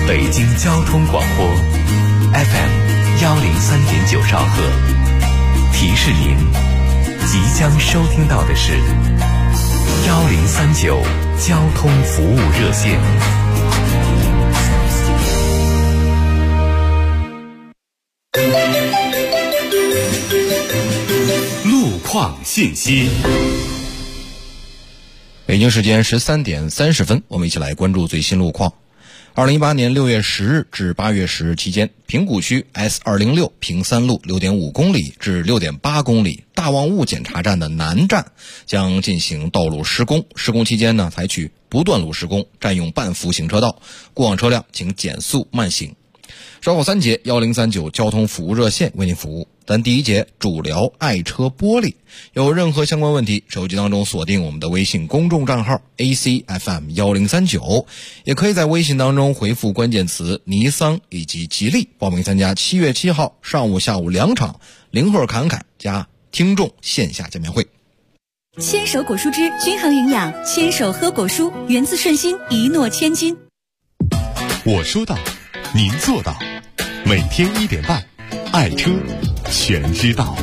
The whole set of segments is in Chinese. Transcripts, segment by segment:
北京交通广播 FM103.9兆赫。提示您，即将收听到的是1039交通服务热线。路况信息。 北京时间13点30分，我们一起来关注最新路况。2018年6月10日至8月10日期间，平谷区 S206 平三路 6.5 公里至 6.8 公里大望雾检查站的南站将进行道路施工。施工期间呢，采取不断路施工，占用半幅行车道，过往车辆请减速慢行。稍后3节1039交通服务热线为您服务。咱第一节主聊爱车玻璃，有任何相关问题，手机当中锁定我们的微信公众账号 ACFM1039，也可以在微信当中回复关键词尼桑以及吉利，报名参加7月7号上午下午2场零赫侃侃加听众线下见面会。 牵手果蔬汁均衡营养，牵手喝果蔬，源自顺心，一诺千金。 我说到，您做到，每天1点半，爱车全知道。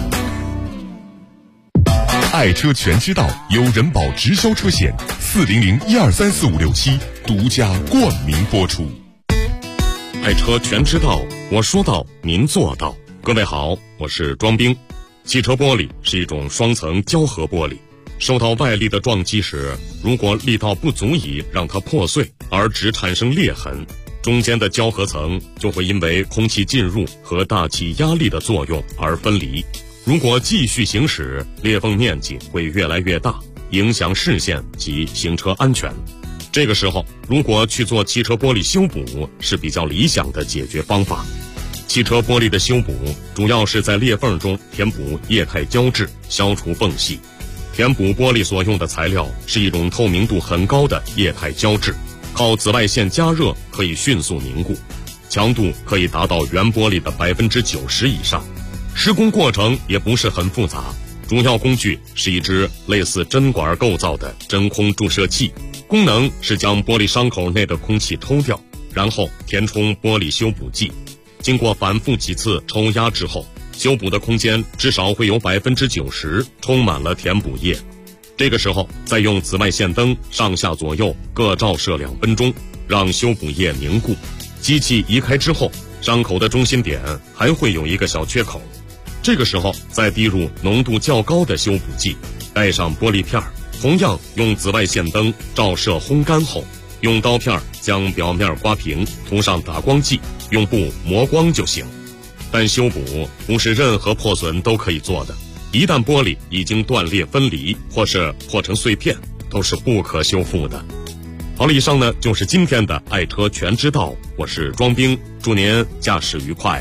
爱车全知道由人保直销车险400-1234567独家冠名播出。 爱车全知道，我说到，您做到。各位好，我是庄兵。汽车玻璃是一种双层胶合玻璃，受到外力的撞击时，如果力道不足以让它破碎，而只产生裂痕，中间的胶合层就会因为空气进入和大气压力的作用而分离。如果继续行驶，裂缝面积会越来越大，影响视线及行车安全。这个时候，如果去做汽车玻璃修补是比较理想的解决方法。汽车玻璃的修补主要是在裂缝中填补液态胶质，消除缝隙。填补玻璃所用的材料是一种透明度很高的液态胶质，靠紫外线加热可以迅速凝固，强度可以达到原玻璃的90%以上。施工过程也不是很复杂，主要工具是一只类似针管构造的真空注射器，功能是将玻璃伤口内的空气抽掉，然后填充玻璃修补剂。经过反复几次抽压之后，修补的空间至少会有90%充满了填补液。这个时候再用紫外线灯上下左右各照射2分钟，让修补液凝固。机器移开之后，伤口的中心点还会有一个小缺口，这个时候再滴入浓度较高的修补剂，盖上玻璃片，同样用紫外线灯照射烘干后，用刀片将表面刮平，涂上打光剂，用布磨光就行。但修补不是任何破损都可以做的，一旦玻璃已经断裂分离或是破成碎片，都是不可修复的。好了，以上呢就是今天的爱车全知道，我是庄兵，祝您驾驶愉快。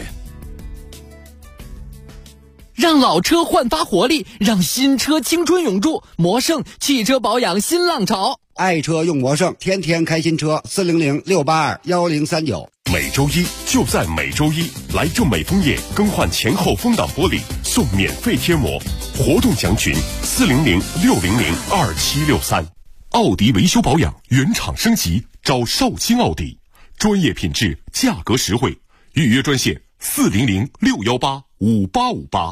让老车焕发活力，让新车青春永驻。魔胜汽车保养新浪潮， 爱车用魔胜，天天开新车。400-682-1039。 每周一就在每周一，来正美枫叶更换前后风挡玻璃送免费贴膜，活动详询400-600-2763。奥迪维修保养原厂升级，找绍兴奥迪，专业品质，价格实惠，预约专线400-618-5858。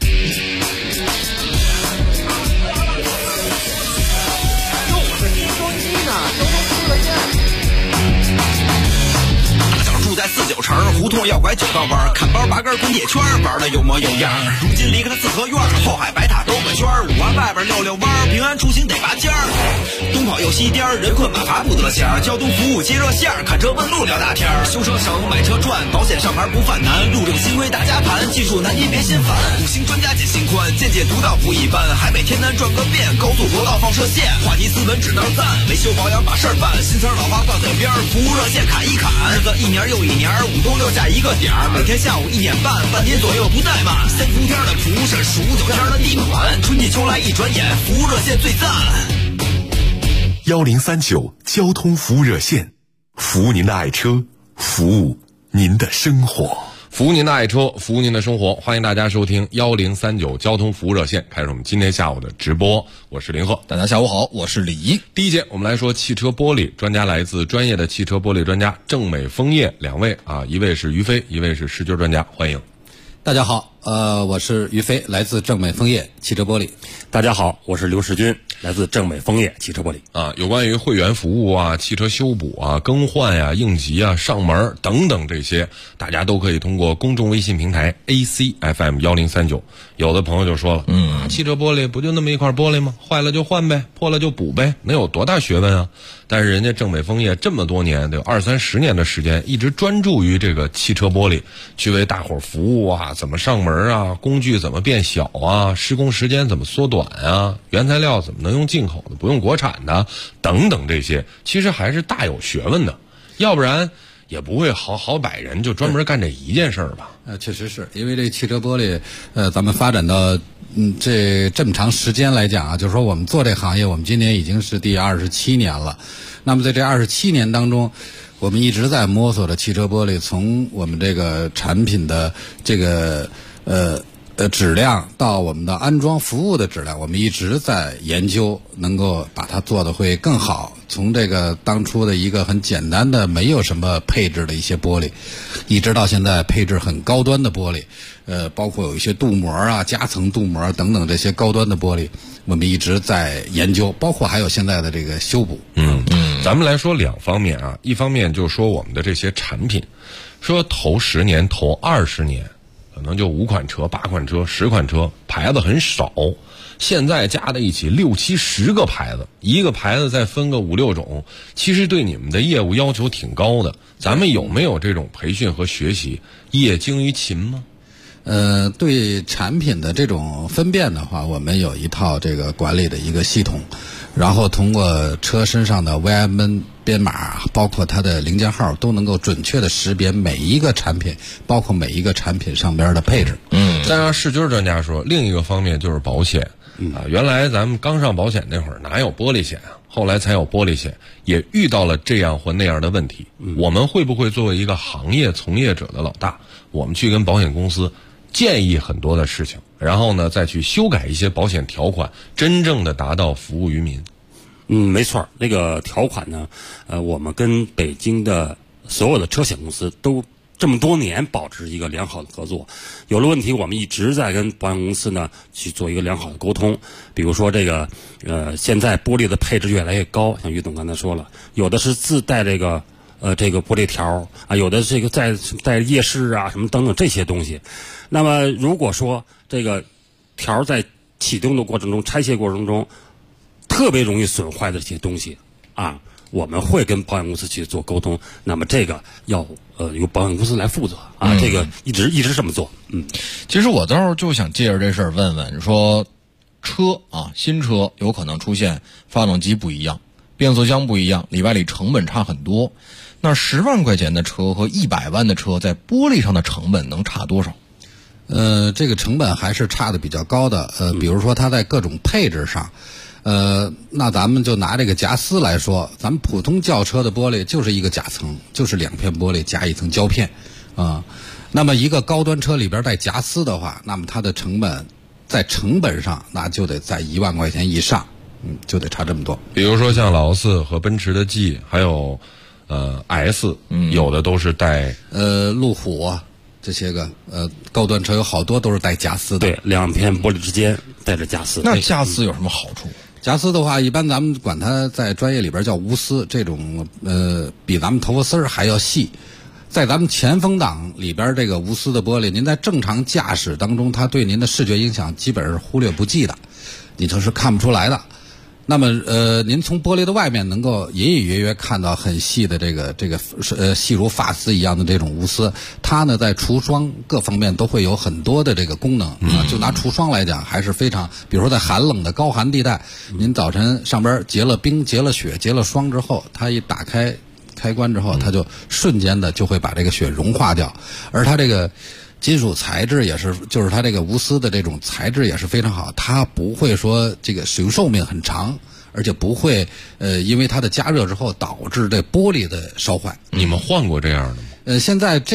住在49城胡同要拐9道弯，看包8根滚铁圈，玩的有模有样。如今离开了四合院，后海白塔兜个圈，5环外边溜溜弯，平安出行得拔尖儿。东跑又西颠，人困马乏不得闲，交通服务接热线，看车问路聊大天。修车省，买车赚，保险上牌不犯难，路政新规大家盘，技术难您别心烦。5星专家减心宽，见解独到不一般，海北天南转个遍，高速国道放射线，话题斯文只当赞，维修保养把事儿办，新词老话挂嘴边，服务热线砍一砍，日子一年又一年，5冬6夏一个点儿，每天下午1点半，半天左右不怠慢。3伏天的蒲是数9天的地暖，春季秋来一转眼，服务热线最赞。 1039交通服务热线，服务您的爱车，服务您的生活。 服务您的爱车，服务您的生活，欢迎大家收听1039交通服务热线，开始我们今天下午的直播。我是林鹤， 大家下午好，我是李一。 第一节我们来说汽车玻璃，专家来自专业的汽车玻璃专家正美枫叶两位啊，一位是于飞，一位是石军专家，欢迎。 大家好，我是于飞，来自正美枫叶汽车玻璃。 大家好，我是刘世军，来自正美枫叶汽车玻璃。 啊，有关于会员服务啊、汽车修补啊、更换呀、应急啊、上门等等这些，大家都可以通过公众微信平台 ACFM1039。有的朋友就说了，汽车玻璃不就那么一块玻璃吗？坏了就换呗，破了就补呗，能有多大学问啊？但是人家正美枫叶这么多年，得有20-30年的时间，一直专注于这个汽车玻璃，去为大伙儿服务啊，怎么上门啊，工具怎么变小啊，施工时间怎么缩短啊，原材料怎么能用进口的不用国产的等等，这些其实还是大有学问的，要不然也不会好百人就专门干这一件事儿吧。 确实是因为这汽车玻璃咱们发展到这么长时间来讲啊，就是说我们做这行业，我们今年已经是第27年了。那么在这27年当中，我们一直在摸索着汽车玻璃从我们这个产品的这个质量到我们的安装服务的质量，我们一直在研究能够把它做得会更好。从这个当初的一个很简单的没有什么配置的一些玻璃，一直到现在配置很高端的玻璃，包括有一些镀膜啊、夹层镀膜等等这些高端的玻璃，我们一直在研究，包括还有现在的这个修补。 咱们来说两方面啊，一方面就是说我们的这些产品，说头10年、头20年。可能就5款车、8款车、10款车，牌子很少。现在加在一起6-7-10个牌子，一个牌子再分个5-6种，其实对你们的业务要求挺高的。咱们有没有这种培训和学习？业精于勤吗？ 对产品的这种分辨的话，我们有一套这个管理的一个系统，然后通过车身上的 VIN 编码，包括它的零件号，都能够准确的识别每一个产品，包括每一个产品上边的配置。 再让世军专家说，另一个方面就是保险啊。原来咱们刚上保险那会儿哪有玻璃险啊？后来才有玻璃险，也遇到了这样或那样的问题。我们会不会作为一个行业从业者的老大，我们去跟保险公司建议很多的事情，然后呢再去修改一些保险条款，真正的达到服务于民？ 没错，那个条款呢，我们跟北京的所有的车险公司都这么多年保持一个良好的合作。有了问题，我们一直在跟保险公司呢去做一个良好的沟通。比如说这个现在玻璃的配置越来越高，像于总刚才说了，有的是自带这个玻璃条啊，有的这个在夜视啊什么等等这些东西。那么如果说这个条在启动的过程中、拆卸过程中特别容易损坏的这些东西啊，我们会跟保险公司去做沟通。那么这个要由保险公司来负责啊，这个一直这么做。 其实我倒是就想借着这事儿问问，说车啊，新车有可能出现发动机不一样、变速箱不一样，里外里成本差很多。那10万块钱的车和100万的车在玻璃上的成本能差多少？ 这个成本还是差的比较高的。比如说它在各种配置上，那咱们就拿这个夹丝来说，咱们普通轿车的玻璃就是一个夹层，就是2片玻璃加一层胶片啊。那么一个高端车里边带夹丝的话，那么它的成本在成本上那就得在1万块钱以上，就得差这么多。 比如说像劳斯和奔驰的 G， 还有S， 有的都是带路虎啊。这些个高端车有好多都是带夹丝的， 对，2片玻璃之间带着夹丝。 那夹丝有什么好处？ 夹丝的话，一般咱们管它在专业里边叫无丝，这种比咱们头发丝儿还要细。在咱们前风挡里边这个无丝的玻璃，您在正常驾驶当中，它对您的视觉影响基本是忽略不计的，你就是看不出来的。那么您从玻璃的外面能够隐隐约约看到很细的这个细如发丝一样的这种无丝，它呢在除霜各方面都会有很多的这个功能啊。就拿除霜来讲，还是非常，比如说在寒冷的高寒地带，您早晨上边结了冰、结了雪、结了霜之后，它一打开开关之后，它就瞬间的就会把这个雪融化掉，而它这个金属材质也是，就是它这个无丝的这种材质也是非常好，它不会说这个使用寿命很长，而且不会因为它的加热之后导致这玻璃的烧坏。 你们换过这样的吗？ 现在这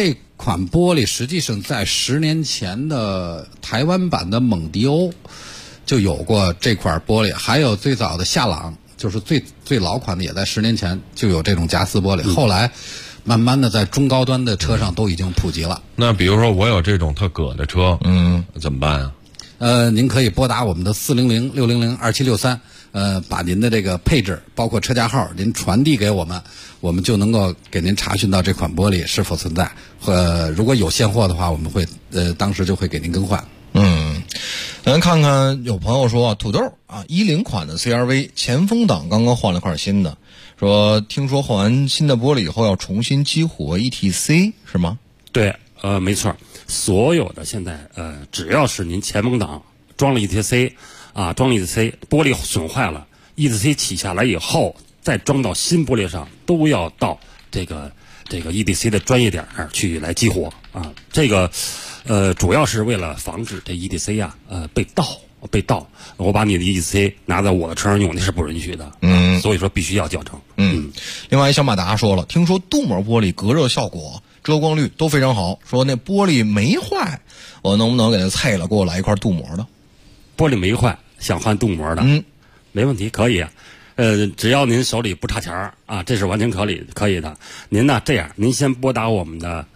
款玻璃实际上在10年前的台湾版的蒙迪欧就有过这块玻璃，还有最早的夏朗，就是最老款的，也在10年前就有这种夹丝玻璃。后来慢慢的在中高端的车上都已经普及了。 那比如说我有这种特葛的车，怎么办啊？ 您可以拨打我们的400-600-2763，把您的这个配置包括车架号您传递给我们，我们就能够给您查询到这款玻璃是否存在，如果有现货的话，我们会当时就会给您更换。 咱看看有朋友说土豆啊，10款的 CR-V 前风挡刚刚换了块新的，说听说换完新的玻璃以后要重新激活 ETC 是吗？ 对，没错，所有的现在只要是您前风挡装了 ETC 啊，装了 ETC 玻璃损坏了 ，ETC 起下来以后再装到新玻璃上，都要到这个 ETC 的专业点儿去来激活啊。这个主要是为了防止这 ETC 啊被盗。我把你的 ETC 拿在我的车上用，那是不允许的。所以说必须要校正。 另外，小马达说了，听说镀膜玻璃隔热效果、遮光率都非常好，说那玻璃没坏，我能不能给它拆了，给我来一块镀膜的？ 玻璃没坏，想换镀膜的，没问题，可以。只要您手里不差钱儿啊，这是完全可以的。您呢这样，您先拨打我们的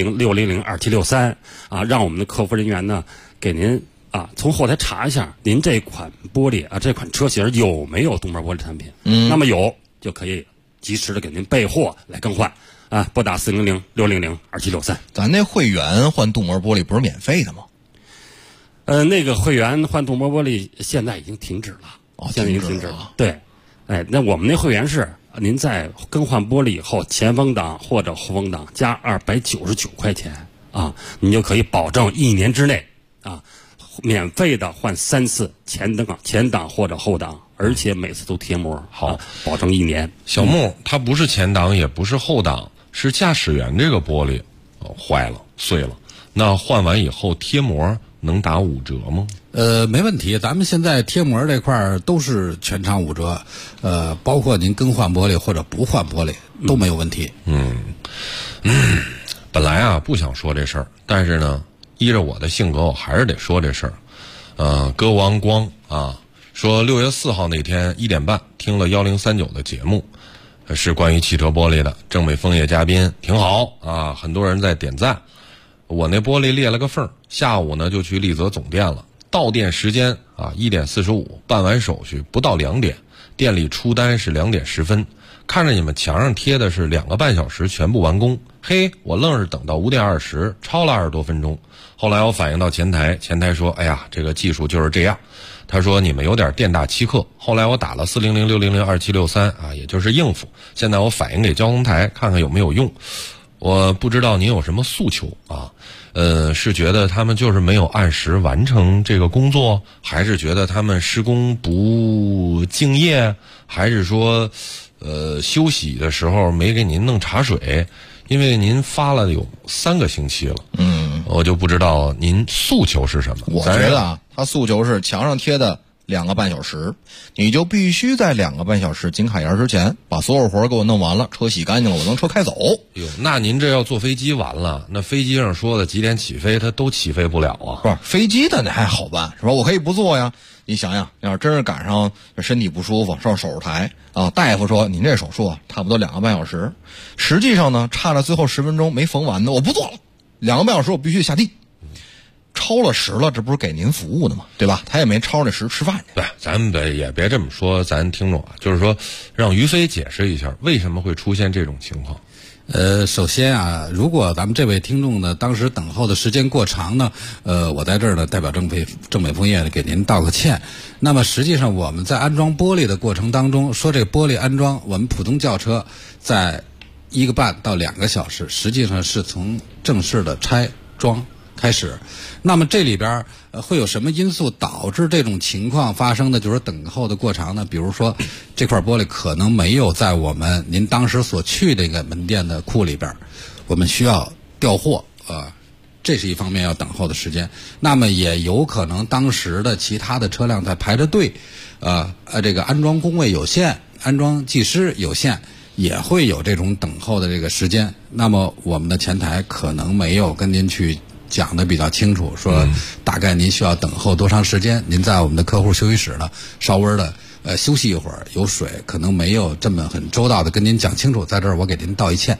400-600-2763啊，让我们的客服人员呢给您啊从后台查一下您这款玻璃啊，这款车型有没有镀膜玻璃产品。那么有就可以及时的给您备货来更换啊，拨打400-600-2763。 咱那会员换镀膜玻璃不是免费的吗？ 那个会员换镀膜玻璃现在已经停止了，现在已经停止了。对。那我们那会员是您在更换玻璃以后，前风挡或者后风挡加299块钱啊，你就可以保证1年之内啊，免费的换3次前挡或者后挡，而且每次都贴膜，好，保证1年。 小木，它不是前挡也不是后挡，是驾驶员这个玻璃坏了碎了，那换完以后贴膜能打5折吗？ 没问题，咱们现在贴膜这块都是全场5折，包括您更换玻璃或者不换玻璃都没有问题。 本来啊不想说这事儿，但是呢，依着我的性格，我还是得说这事儿。歌王光啊说6月4号那天1点半听了1039的节目，是关于汽车玻璃的，郑美枫叶嘉宾挺好啊，很多人在点赞。我那玻璃裂了个缝，下午呢就去丽泽总店了。到店时间啊1点45，办完手续不到2点，店里出单是2点10分，看着你们墙上贴的是2个半小时全部完工，嘿，我愣是等到5点20，超了20多分钟。后来我反映到前台说，哎呀，这个技术就是这样。他说你们有点店大欺客。后来我打了400-600-2763啊，也就是应付。现在我反映给交通台，看看有没有用。我不知道您有什么诉求啊？是觉得他们就是没有按时完成这个工作，还是觉得他们施工不敬业，还是说休息的时候没给您弄茶水？因为您发了有3个星期了，我就不知道您诉求是什么。 我觉得啊，他诉求是墙上贴的2个半小时，你就必须在2个半小时紧卡沿之前把所有活给我弄完了，车洗干净了，我能车开走。 哟，那您这要坐飞机完了，那飞机上说的几点起飞，它都起飞不了啊。 不是飞机的那还好办，是吧？我可以不坐呀。你想想，要是真是赶上身体不舒服上手术台啊，大夫说您这手术啊差不多2个半小时，实际上呢差了最后10分钟没缝完的，我不做了，2个半小时我必须下地。超了时了，这不是给您服务的吗？对吧？他也没超这时吃饭去。 对，咱们也别这么说，咱听众啊，就是说让于飞解释一下为什么会出现这种情况。 首先啊，如果咱们这位听众呢当时等候的时间过长呢，我在这儿呢代表郑美枫叶给您道个歉。那么实际上我们在安装玻璃的过程当中，说这玻璃安装，我们普通轿车在1个半到2个小时，实际上是从正式的拆装开始。那么这里边会有什么因素导致这种情况发生的？就是等候的过长呢？比如说这块玻璃可能没有在您当时所去这个门店的库里边，我们需要调货这是一方面要等候的时间。那么也有可能当时的其他的车辆在排着队，这个安装工位有限，安装技师有限， 也会有这种等候的这个时间。那么我们的前台可能没有跟您去讲的比较清楚，说大概您需要等候多长时间，您在我们的客户休息室呢稍微的休息一会儿，有水，可能没有这么很周到的跟您讲清楚，在这儿我给您道一歉。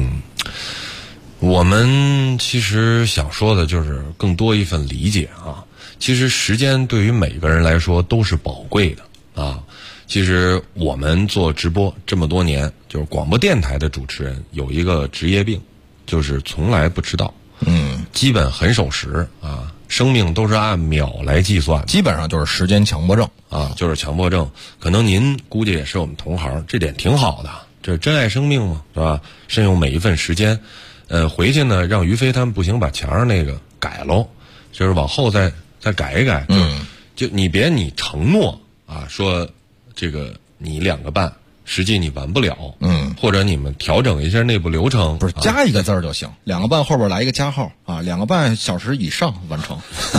我们其实想说的就是更多一份理解啊。其实时间对于每个人来说都是宝贵的啊。其实我们做直播这么多年，就是广播电台的主持人有一个职业病，就是从来不迟到，基本很守时啊。生命都是按秒来计算， 基本上就是时间强迫症啊，就是强迫症。可能您估计也是我们同行，这点挺好的，这珍爱生命嘛，是吧？慎用每一份时间。回去呢，让于飞他们不行，把墙上那个改喽，就是往后再改一改。就你别你承诺啊，说这个你2个半，实际你完不了。或者你们调整一下内部流程， 不是加一个字儿就行，2个半后边来一个加号啊，2个半小时以上完成。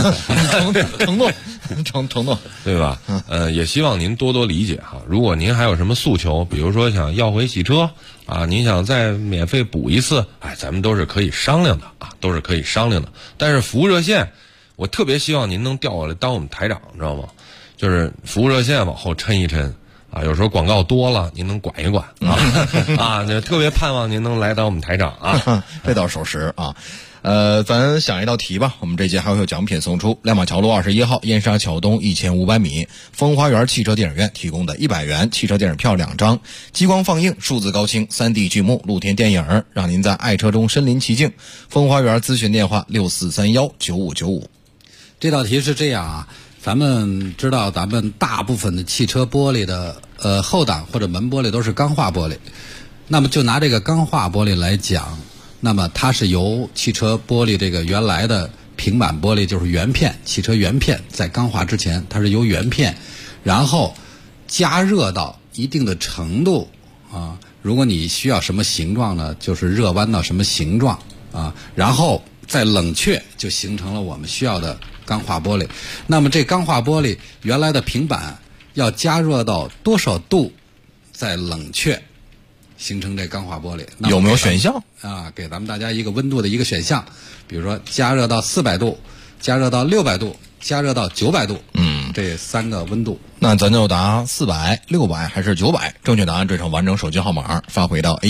承诺， 对吧？也希望您多多理解哈。如果您还有什么诉求，比如说想要回洗车啊，您想再免费补一次，咱们都是可以商量的啊，都是可以商量的。但是服务热线，我特别希望您能调过来当我们台长，知道吗？就是服务热线往后抻一抻啊，有时候广告多了，您能管一管啊特别盼望您能来当我们台长啊， 这倒守时啊。咱想一道题吧，我们这节还会有奖品送出。亮马桥路21号燕莎桥东1500米风花园汽车电影院提供的100元汽车电影票2张，激光放映、数字高清、3D 剧目、露天电影，让您在爱车中身临其境。风花园咨询电话64319595。 这道题是这样啊，咱们知道咱们大部分的汽车玻璃的后挡或者门玻璃都是钢化玻璃，那么就拿这个钢化玻璃来讲，那么它是由汽车玻璃这个原来的平板玻璃，就是原片，汽车原片在钢化之前，它是由原片，然后加热到一定的程度啊，如果你需要什么形状呢，就是热弯到什么形状啊，然后再冷却，就形成了我们需要的钢化玻璃。那么这钢化玻璃原来的平板要加热到多少度再冷却形成这钢化玻璃？ 有没有选项啊？给咱们大家一个温度的一个选项，比如说加热到400度，加热到600度，加热到900度，这3个温度。 那咱就答400、600还是900？正确答案缀成完整手机号码发回到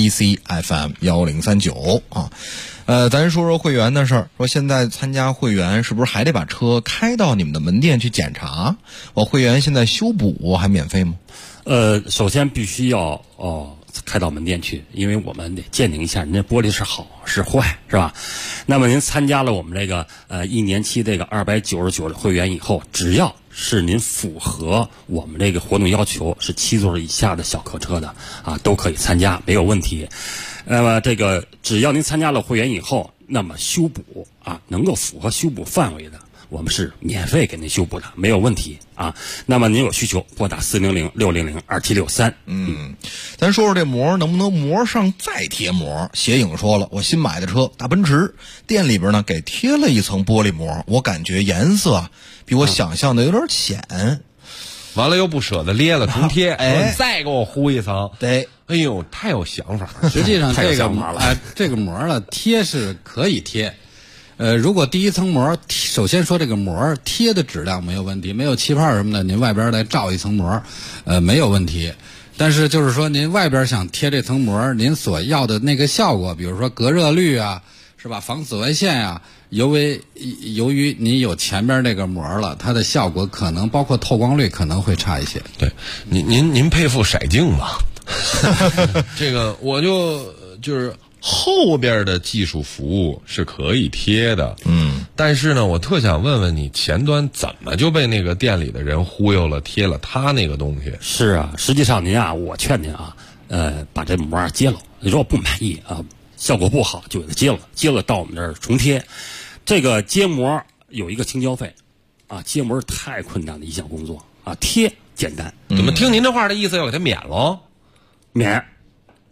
ACFM1039啊。咱说说会员的事儿，说现在参加会员是不是还得把车开到你们的门店去检查？我会员现在修补还免费吗？ 首先必须要开到门店去，因为我们得鉴定一下您这玻璃是好是坏，是吧？那么您参加了我们这个1年期这个299的会员以后，只要是您符合我们这个活动要求，是7座以下的小客车的啊，都可以参加，没有问题。那么这个只要您参加了会员以后，那么修补啊能够符合修补范围的，我们是免费给您修补的，没有问题啊。那么您有需求拨打400-600-2763。 咱说说这膜能不能膜上再贴膜？斜影说了，我新买的车大奔驰，店里边呢给贴了一层玻璃膜，我感觉颜色比我想象的有点浅。 完了又不舍得咧了重贴，再给我糊一层。 对， 哎呦，太有想法了。 实际上这个这个膜呢贴是可以贴。如果第一层膜，首先说这个膜贴的质量没有问题，没有气泡什么的，您外边再罩一层膜，没有问题。但是就是说您外边想贴这层膜，您所要的那个效果，比如说隔热率啊，是吧？防紫外线啊，由于你有前边那个膜了，它的效果可能包括透光率可能会差一些。 对，您佩服色镜吧？这个我就是后边的技术服务是可以贴的，但是呢，我特想问问你，前端怎么就被那个店里的人忽悠了，贴了他那个东西？ 是啊，实际上您啊，我劝您啊，把这膜揭了。你如果不满意啊，效果不好就给它揭了到我们这儿重贴。这个揭膜有一个清交费，啊，揭膜是太困难的一项工作啊，贴简单。 怎么听您这话的意思要给它免喽？ 免。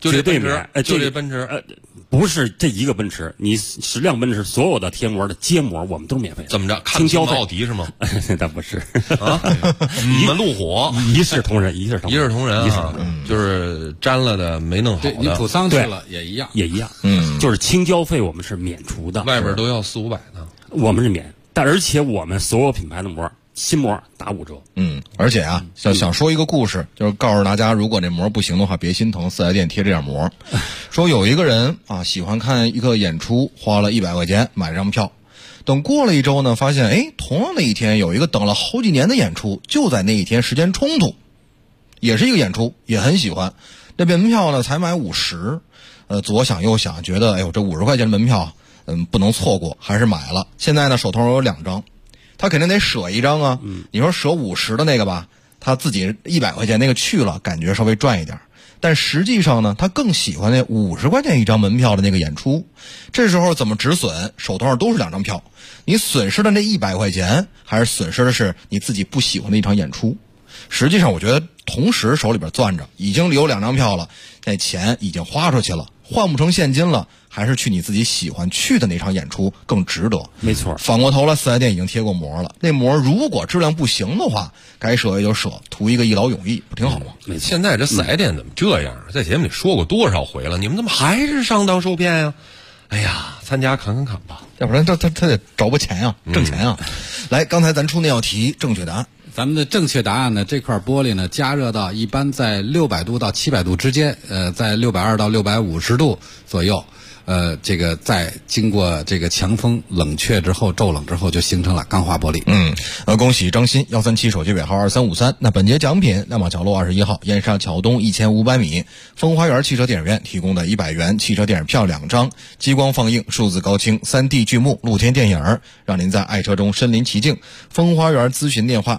绝对免。 就这奔驰， 不是这一个奔驰，你10辆奔驰所有的贴膜的揭膜我们都是免费的。 怎么着？ 清交费？ 奥迪是吗？ 那不是啊，你们路虎一视同仁，一视同仁啊，就是粘了的没弄好的， 你普桑去了也一样， 就是清交费我们是免除的， 外边都要400-500呢， 我们是免，但而且我们所有品牌的膜。新膜打5折， 而且啊，想说一个故事，就是告诉大家，如果这膜不行的话，别心疼，4S店贴这样膜。说有一个人啊，喜欢看一个演出，花了100块钱买了张票，等过了1周呢，发现同样的一天有一个等了好几年的演出，就在那一天时间冲突，也是一个演出，也很喜欢，这门票呢才买50，左想右想，觉得这50块钱的门票，不能错过，还是买了。现在呢手头有2张。他肯定得舍一张啊，你说舍50的那个吧，他自己100块钱那个去了，感觉稍微赚一点，但实际上呢，他更喜欢那50块钱一张门票的那个演出。这时候怎么止损？手头上都是2张票，你损失的那100块钱，还是损失的是你自己不喜欢的一场演出？实际上我觉得同时手里边攥着，已经留2张票了，那钱已经花出去了，换不成现金了，还是去你自己喜欢去的那场演出更值得。 没错， 反过头来4S店已经贴过膜了，那膜如果质量不行的话，该舍也就舍，图一个一劳永逸，不挺好吗？ 现在这4S店怎么这样？在节目里说过多少回了，你们怎么还是上当受骗呀？哎呀，参加砍吧， 要不然他得找不钱呀，挣钱呀。来，刚才咱出那道题，正确答案。 咱们的正确答案呢，这块玻璃呢加热到一般在600度到700度之间，在620到650度左右。这个在经过这个强风冷却之后，骤冷之后，就形成了钢化玻璃。 恭喜张鑫137手机尾号2353。那本节奖品亮马桥路21号燕莎桥东1500米风花园汽车电影院提供的100元汽车电影票2张，激光放映、数字高清、3D 剧目、露天电影，让您在爱车中身临其境。风花园咨询电话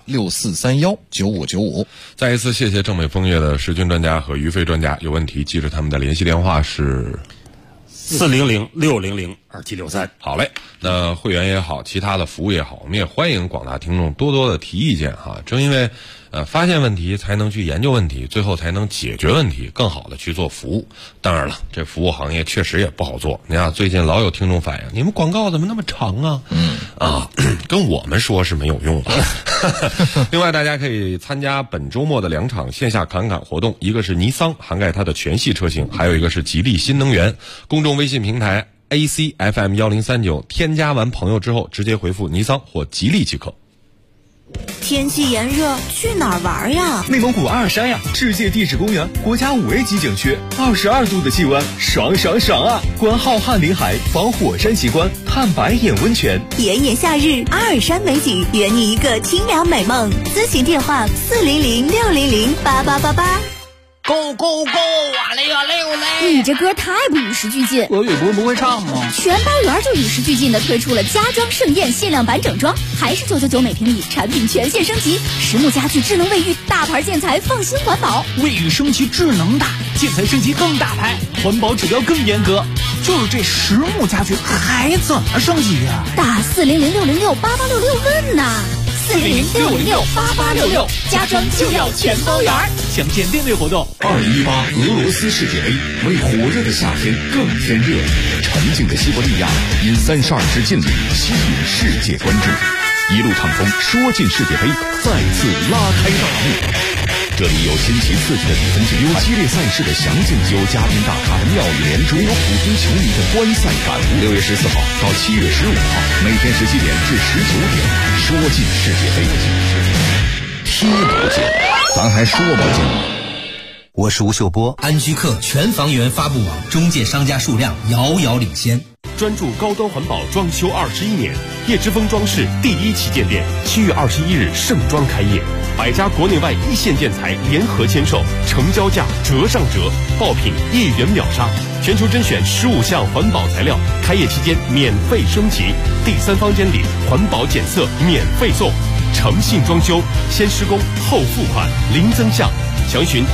64319595。 再一次谢谢正美风月的时均专家和于飞专家，有问题记住他们的联系电话是 400-600-2763。 好嘞，那会员也好，其他的服务也好，我们也欢迎广大听众多多的提意见哈。正因为发现问题才能去研究问题，最后才能解决问题，更好的去做服务。当然了，这服务行业确实也不好做。你看最近老有听众反映，你们广告怎么那么长啊？跟我们说是没有用的。另外，大家可以参加本周末的2场线下侃活动，一个是尼桑，涵盖它的全系车型，还有一个是吉利新能源。公众微信平台 ACFM1039，添加完朋友之后，直接回复尼桑或吉利即可。 天气炎热，去哪儿玩呀？ 内蒙古阿尔山呀，世界地质公园，国家5A级景区，22度的气温，爽啊！观浩瀚林海，访火山奇观，探白眼温泉。 炎炎夏日，阿尔山美景，圆你一个清凉美梦。咨询电话400-600-8888。 Go go go！ 哇嘞哇嘞哇嘞！ 你这歌太不与时俱进。 俄语不会唱吗？ 全包圆就与时俱进的推出了家装盛宴限量版整装，还是999每平米，产品全线升级，实木家具、智能卫浴，大牌建材，放心环保。 卫浴升级智能大，建材升级更大牌，环保指标更严格。就是这实木家具还怎么升级呀？ 打400-606-8866问呐！400-606-8866，家装就要全包圆。 详见店内活动。 2018俄罗斯世界杯为火热的夏天更添热，沉静的西伯利亚因32支劲旅吸引世界关注，一路畅通，说进世界杯再次拉开大幕。这里有新奇刺激的比分决，有激烈赛事的详尽，有嘉宾大咖的妙语连珠，也有普通球迷的观赛感悟。6月14号到7月15号，每天17点至19点，说进世界杯，踢不进，咱还说不进。 我是吴秀波，安居客全房源发布网中介商家数量遥遥领先， 专注高端环保装修21年，叶之峰装饰第1旗舰店7月21日盛装开业，100家国内外一线建材联合签售，成交价折上折，爆品1元秒杀，全球甄选15项环保材料，开业期间免费升级，第3方监理，环保检测免费送，诚信装修，先施工后付款，零增项。详询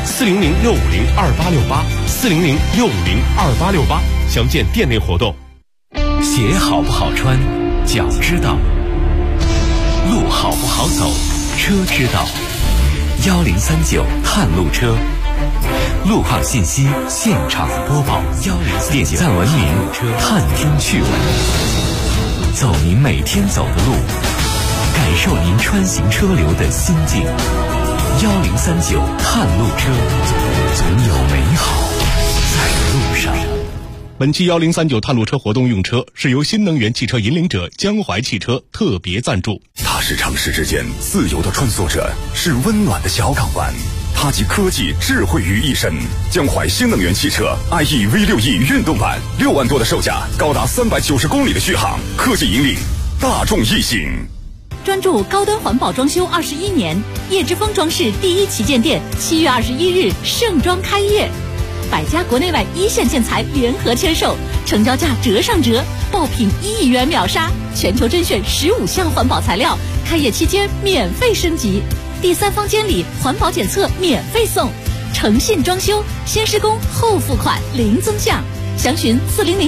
400-650-2868，400-650-2868，详见店内活动。 鞋好不好穿，脚知道；路好不好走，车知道。1039探路车。 路况信息现场播报，点赞文明，探听趣闻，走您每天走的路，感受您穿行车流的心境。1039探路车，总有美好在路上。 本期1039探路车活动用车是由新能源汽车引领者江淮汽车特别赞助。 它是城市之间自由的穿梭者，是温暖的小港湾。它集科技智慧于一身。江淮新能源汽车 IE V6E 运动版，6万多的售价，高达390公里的续航，科技引领大众一心。 专注高端环保装修21年，叶之峰装饰第一旗舰店7月21日盛装开业，100家国内外一线建材联合签售，成交价折上折，爆品1亿元秒杀，全球甄选15项环保材料，开业期间免费升级，第三方监理环保检测免费送，诚信装修，先施工后付款零增项，详询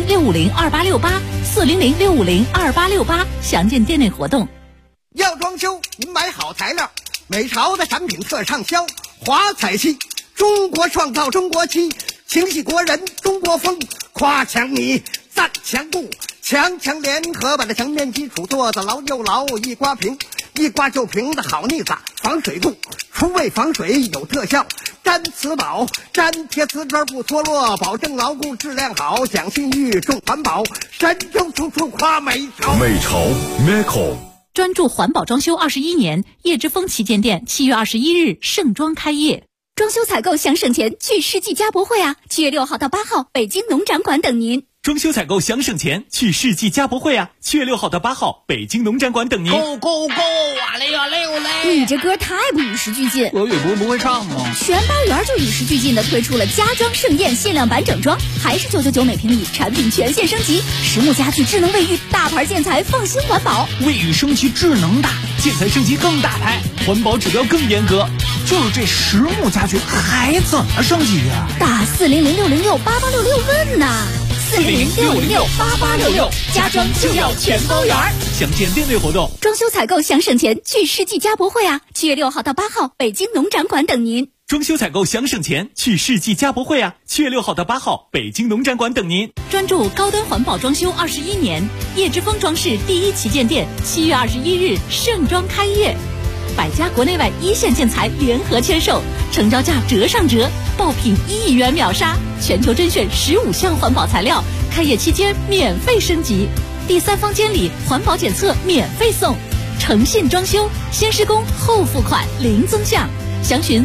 400-650-2868，400-650-2868，详见店内活动。 要装修，您买好材料，美潮的产品特畅销，华彩漆，中国创造中国漆，情系国人中国风，夸墙米，赞墙布，强联合把这墙面基础做得牢又牢，一刮平，一刮就平的好腻子，防水度，除味防水有特效，粘瓷宝，粘贴瓷砖不脱落，保证牢固质量好，讲信誉重环保，神州处处夸美潮。 美潮 Meco。 专注环保装修21年，叶之峰旗舰店7月21日盛装开业。 装修采购想省钱，去世纪家博会啊！7月6号到8号，北京农展馆等您。 装修采购想省钱，去世纪家博会啊！7月6号到8号，北京农展馆等您。 Go go go！哇嘞呀嘞嘞！ 你这歌太不与时俱进， 俄语不会唱吗？ 全包圆就与时俱进的推出了家装盛宴限量版整装，还是999每平米，产品全线升级，实木家具、智能卫浴，大牌建材，放心环保。 卫浴升级智能大，建材升级更大牌，环保指标更严格。就是这实木家具还怎么升级呀？ 打400-606-8866问呐！400-606-8866，家装就要全包圆。 详见店内活动。 装修采购想省钱，去世纪家博会啊！7月6号到8号，北京农展馆等您。 装修采购想省钱，去世纪家博会啊！7月6号到8号，北京农展馆等您。 专注高端环保装修21年，叶之峰装饰第一旗舰店7月21日盛装开业，100家国内外一线建材联合签售，成交价折上折，爆品1亿元秒杀，全球甄选15项环保材料，开业期间免费升级，第三方监理环保检测免费送，诚信装修，先施工后付款零增项，详询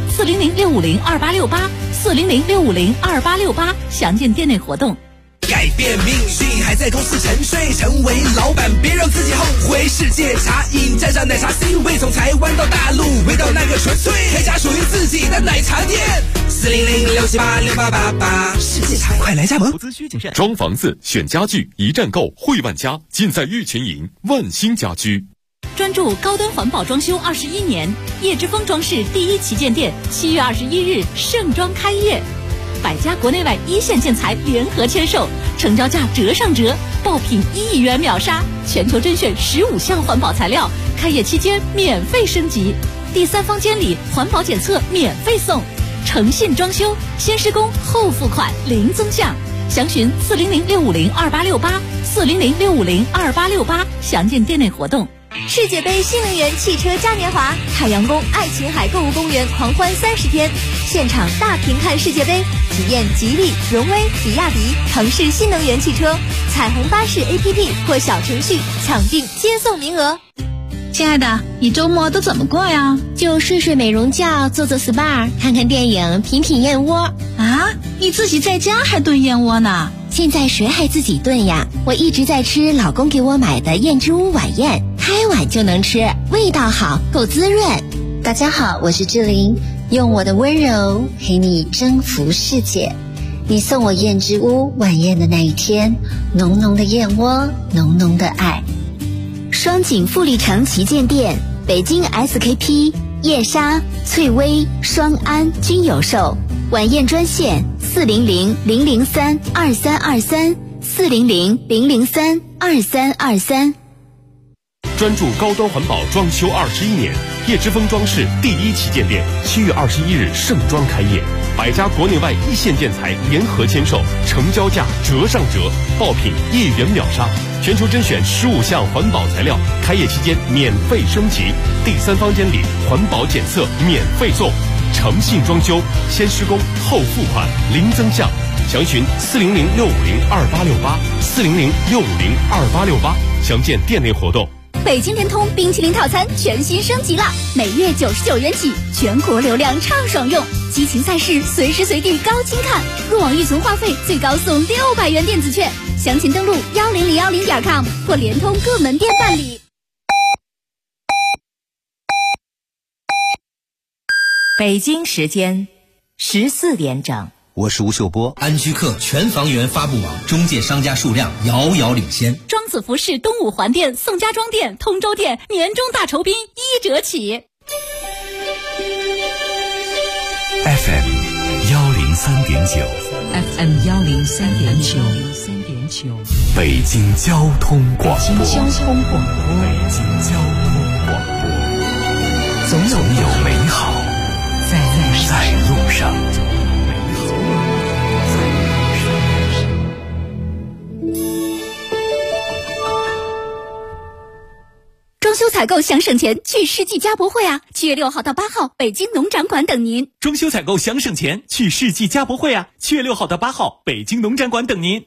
400-650-2868，400-650-2868，详见店内活动。 改变命运还在公司沉睡，成为老板别让自己后悔。世界茶饮沾上奶茶 C 味，从台湾到大陆，味道那个纯粹，开家属于自己的奶茶店。400-678-6888，世界茶快来加盟。 投资需谨慎。 装房子选家具，一站购汇万家，尽在玉群营万兴家居。 专注高端环保装修21年，叶之峰装饰第一旗舰店7月21日盛装开业，100家国内外一线建材联合签售，成交价折上折，爆品1亿元秒杀，全球甄选15项环保材料，开业期间免费升级，第三方监理环保检测免费送，诚信装修，先施工后付款零增项，详询400-650-2868，400-650-2868，详见店内活动。 世界杯新能源汽车嘉年华，海洋宫爱琴海购物公园狂欢30天，现场大屏看世界杯，体验吉利、荣威、比亚迪、腾势新能源汽车，彩虹巴士 APP 或小程序抢订接送名额。 亲爱的，你周末都怎么过呀？ 就睡睡美容觉，做做 SPA， 看看电影，品品燕窝。 啊，你自己在家还炖燕窝呢？ 现在谁还自己炖呀？我一直在吃老公给我买的燕之屋晚宴，开碗就能吃，味道好，够滋润。 大家好，我是志玲，用我的温柔陪你征服世界。你送我燕之屋晚宴的那一天，浓浓的燕窝，浓浓的爱。 双井富力城旗舰店，北京 SKP、燕莎、翠微、双安均有售。晚宴专线 400-003-2323，400-003-2323。 专注高端环保装修21年， 叶之峰装饰第1旗舰店7月21日盛装开业，100家国内外一线建材联合签售，成交价折上折，爆品1元秒杀，全球甄选15项环保材料，开业期间免费升级，第3方监理环保检测免费送，诚信装修，先施工后付款，零增项。详询400-650-2868，400-650-2868，详见店内活动。 北京联通冰淇淋套餐全新升级了，每月99元起，全国流量畅爽用，激情赛事随时随地高清看，入网预存话费最高送600元电子券，详情登录10010.com 或联通各门店办理。 北京时间14点整。 我是吴秀波。安居客全房源发布网中介商家数量遥遥领先， 庄子服饰东五环店、宋家庄店、通州店年终大酬宾1折起。 FM 103.9 FM 103.9， 北京交通广播。 北京交通广播，总有美好在路上。 装修采购想省钱，去世纪家博会啊！7月6号到8号，北京农展馆等您。 装修采购想省钱，去世纪家博会啊！7月6号到8号，北京农展馆等您。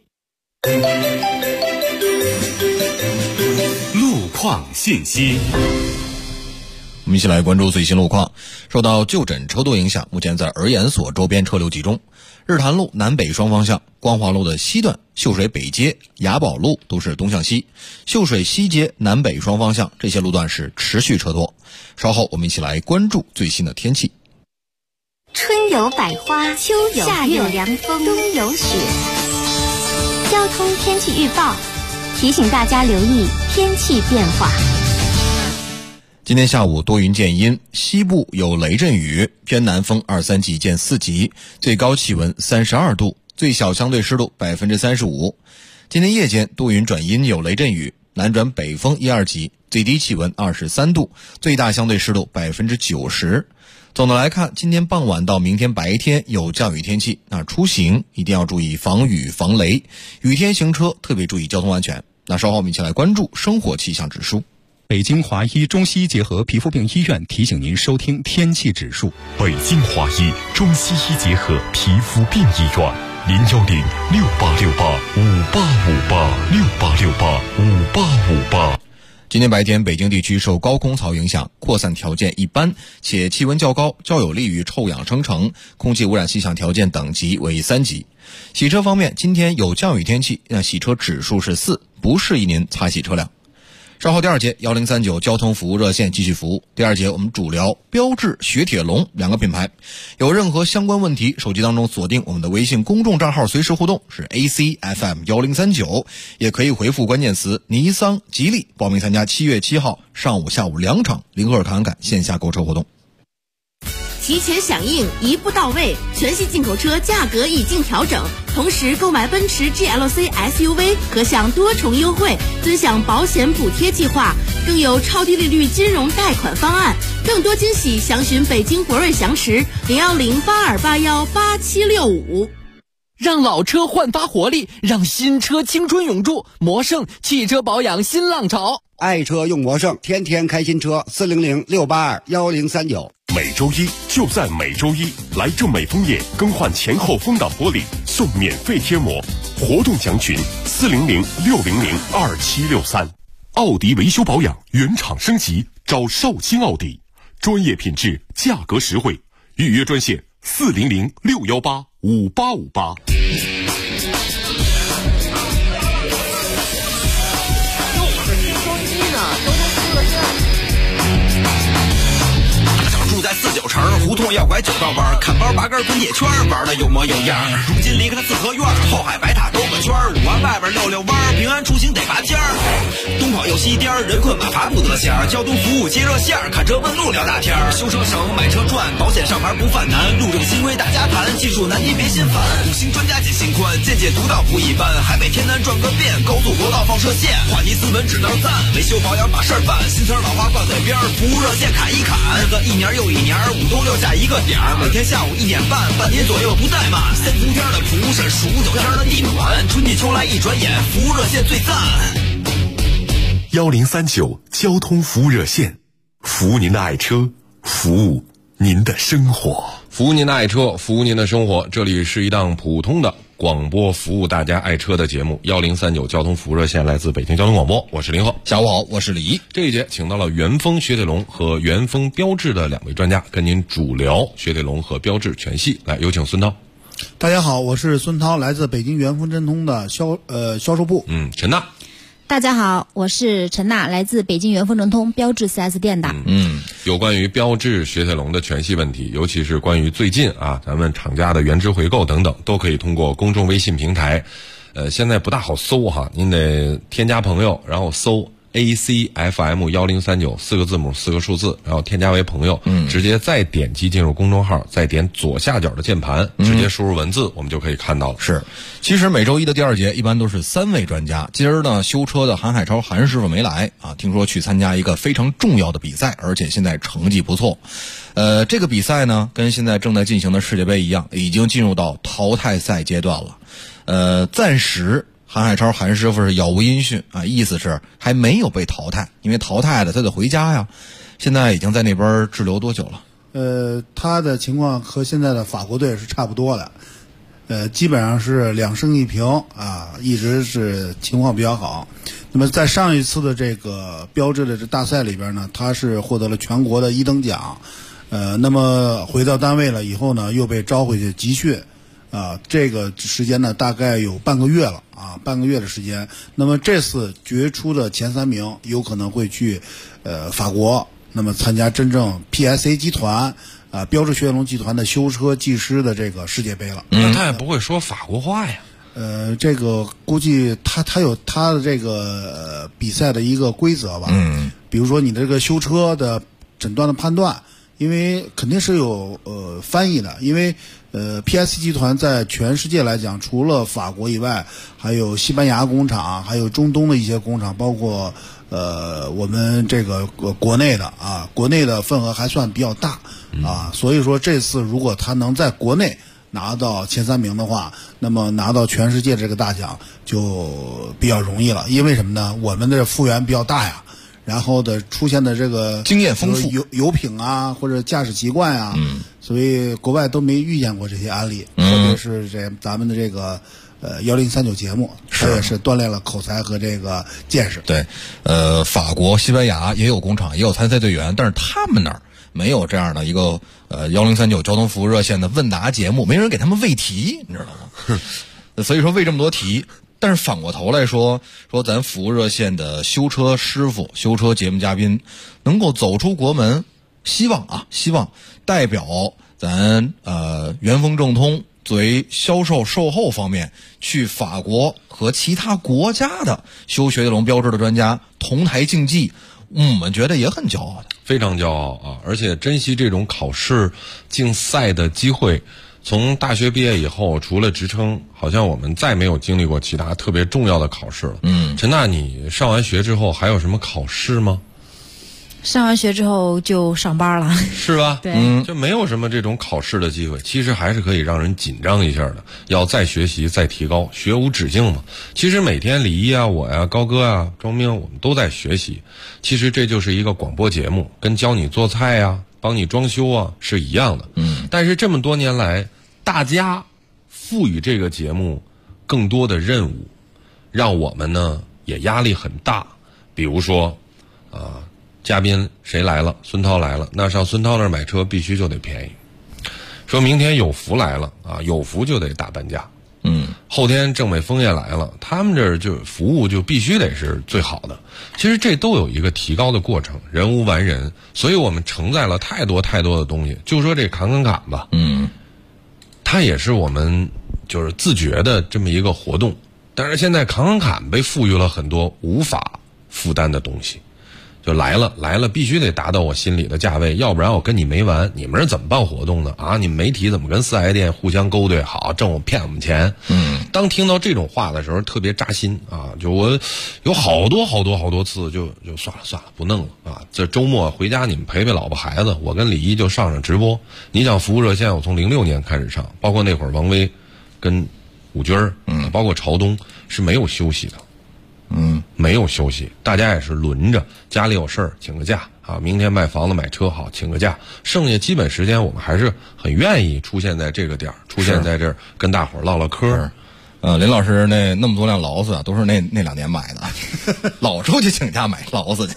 路况信息。 我们一起来关注最新路况。受到就诊车多影响，目前在儿研所周边车流集中。日坛路南北双方向、光华路的西段、秀水北街、雅宝路都是东向西，秀水西街南北双方向这些路段是持续车多。稍后我们一起来关注最新的天气。 春有百花，秋有夏有凉风，冬有雪。交通天气预报提醒大家留意天气变化。 今天下午多云见阴，西部有雷阵雨，偏南风2、3级见4级，最高气温32度，最小相对湿度35%。今天夜间多云转阴，有雷阵雨，南转北风1、2级，最低气温23度，最大相对湿度90%。总的来看，今天傍晚到明天白天有降雨天气，那出行一定要注意防雨防雷，雨天行车特别注意交通安全。那稍后我们一起来关注生活气象指数。 北京华医中西医结合皮肤病医院提醒您收听天气指数。 北京华医中西医结合皮肤病医院，010-6868-5858，6868-5858。 今天白天北京地区受高空槽影响，扩散条件一般，且气温较高，较有利于臭氧生成，空气污染气象条件等级为3级。洗车方面，今天有降雨天气，洗车指数是4，不适宜您擦洗车辆。稍后第2节1039交通服务热线继续服务。第2节我们主聊标致、雪铁龙2个品牌，有任何相关问题，手机当中锁定我们的微信公众账号，随时互动，是 ACFM 1039，也可以回复关键词尼桑、吉利，报名参加7月7号上午、下午2场零赫侃侃线下购车活动。 提前响应，一步到位，全系进口车价格已经调整，同时购买奔驰 GLC SUV 可享多重优惠，尊享保险补贴计划，更有超低利率金融贷款方案，更多惊喜详询北京博瑞祥驰010-8281-8765。 让老车焕发活力，让新车青春永驻。魔盛汽车保养新浪潮， 爱车用魔盛，天天开新车，400-682-1039。 每周一就在每周一，来正美枫叶更换前后风挡玻璃送免费贴膜，活动详询400-600-2763。奥迪维修保养原厂升级，找绍兴奥迪，专业品质，价格实惠，预约专线400-618-5858。 住在49城，胡同要拐9道弯，看包拔根滚铁圈，玩的有模有样。如今离开了四合院，后海白塔兜个圈，5环外边溜弯，平安出行得拔尖儿。东跑又西颠，人困马乏不得闲，交通服务接热线，看车问路聊大天，修车省买车赚，保险上牌不犯难，路政新规大家谈，技术难题别心烦。5星专家解心宽，见解独到不一般，海北天南转个遍，高速国道放热线，话题新闻只能赞，维修保养把事儿办，新词老话挂嘴边，服务热线砍一砍，日子一年又一年，5都留下一个点儿，每天下午1点半，半年左右不怠慢，先从天的蒲扇，数9天的地暖，春季秋来一转眼，服务热线最赞。 1039交通服务热线，服务您的爱车，服务您的生活， 服务您的爱车，服务您的生活。这里是一档普通的广播服务大家爱车的节目，1039交通服务热线来自北京交通广播，我是林鹤。 下午好，我是李毅。 这一节请到了元丰雪铁龙和元丰标致的2位专家，跟您主聊雪铁龙和标致全系。来，有请孙涛。 大家好，我是孙涛，来自北京元丰真通的销售部。 陈娜。 大家好，我是陈娜，来自北京元丰正通标致 4S 店的。 有关于标致雪铁龙的全系问题，尤其是关于最近咱们厂家的原汁回购等等，都可以通过公众微信平台，现在不大好搜哈，您得添加朋友，然后搜ACFM 1039 4个字母4个数字，然后添加为朋友，直接再点击进入公众号，再点左下角的键盘，直接输入文字，我们就可以看到了。 是，其实每周一的第2节一般都是3位专家。今儿呢，修车的韩海超韩师傅没来啊，听说去参加一个非常重要的比赛，而且现在成绩不错。这个比赛呢，跟现在正在进行的世界杯一样，已经进入到淘汰赛阶段了。暂时韩海超韩师傅是杳无音讯啊，意思是还没有被淘汰，因为淘汰了他得回家呀。现在已经在那边滞留多久了？ 他的情况和现在的法国队是差不多的，基本上是2胜1平啊，一直是情况比较好。那么在上一次的这个标致的这大赛里边呢，他是获得了全国的1等奖，那么回到单位了以后呢，又被召回去集训。这个时间呢大概有半个月了啊，半个月的时间。那么这次决出的前3名有可能会去法国，那么参加真正 PSA 集团标致雪铁龙集团的修车技师的这个世界杯了。 那他也不会说法国话呀。 这个估计他有他的这个比赛的一个规则吧。比如说你的这个修车的诊断的判断，因为肯定是有翻译的，因为PS 集团在全世界来讲，除了法国以外，还有西班牙工厂，还有中东的一些工厂，包括我们这个国内的国内的份额还算比较大所以说这次如果他能在国内拿到前3名的话，那么拿到全世界这个大奖就比较容易了。因为什么呢？我们的复原比较大呀。然后的出现的这个经验丰富油品或者驾驶习惯所以国外都没遇见过这些案例，特别是咱们的这个1039节目，它也是锻炼了口才和这个见识。 对，法国、西班牙也有工厂，也有参赛队员，但是他们那儿没有这样的一个1039交通服务热线的问答节目，没人给他们喂题，你知道吗？所以说喂这么多题。但是反过头来说咱服务热线的修车师傅、修车节目嘉宾能够走出国门，希望代表咱元丰正通作为销售售后方面去法国和其他国家的修雪铁龙标致的专家同台竞技，我们觉得也很骄傲的， 非常骄傲啊！而且珍惜这种考试竞赛的机会。从大学毕业以后，除了职称，好像我们再没有经历过其他特别重要的考试了。陈娜，你上完学之后还有什么考试吗？ 上完学之后就上班了， 是吧？ 对， 就没有什么这种考试的机会。其实还是可以让人紧张一下的，要再学习、再提高，学无止境嘛。其实每天李一我呀、高哥庄明，我们都在学习。其实这就是一个广播节目，跟教你做菜帮你装修是一样的。但是这么多年来，大家赋予这个节目更多的任务，让我们呢也压力很大。比如说嘉宾谁来了？孙涛来了，那上孙涛那儿买车必须就得便宜。说明天有福来了有福就得打半价。后天郑美枫叶来了，他们这儿就服务就必须得是最好的。其实这都有一个提高的过程，人无完人，所以我们承载了太多太多的东西。就说这侃吧，它也是我们就是自觉的这么一个活动。但是现在侃被赋予了很多无法负担的东西。 就来了，必须得达到我心里的价位，要不然我跟你没完。你们是怎么办活动的啊？你们媒体怎么跟4S店互相勾兑，好骗我们钱？当听到这种话的时候，特别扎心啊！就我有好多次就算了，不弄了啊！这周末回家你们陪陪老婆孩子，我跟李一就上直播。你想服务热线，我从06年开始上，包括那会儿王威跟武军包括朝东是没有休息的。没有休息，大家也是轮着，家里有事儿请个假啊，明天卖房子买车好请个假，剩下基本时间我们还是很愿意出现在这个点儿，出现在这儿跟大伙儿唠唠嗑。 林老师那么多辆劳斯啊，都是那2年买的，老出去请假买劳斯去，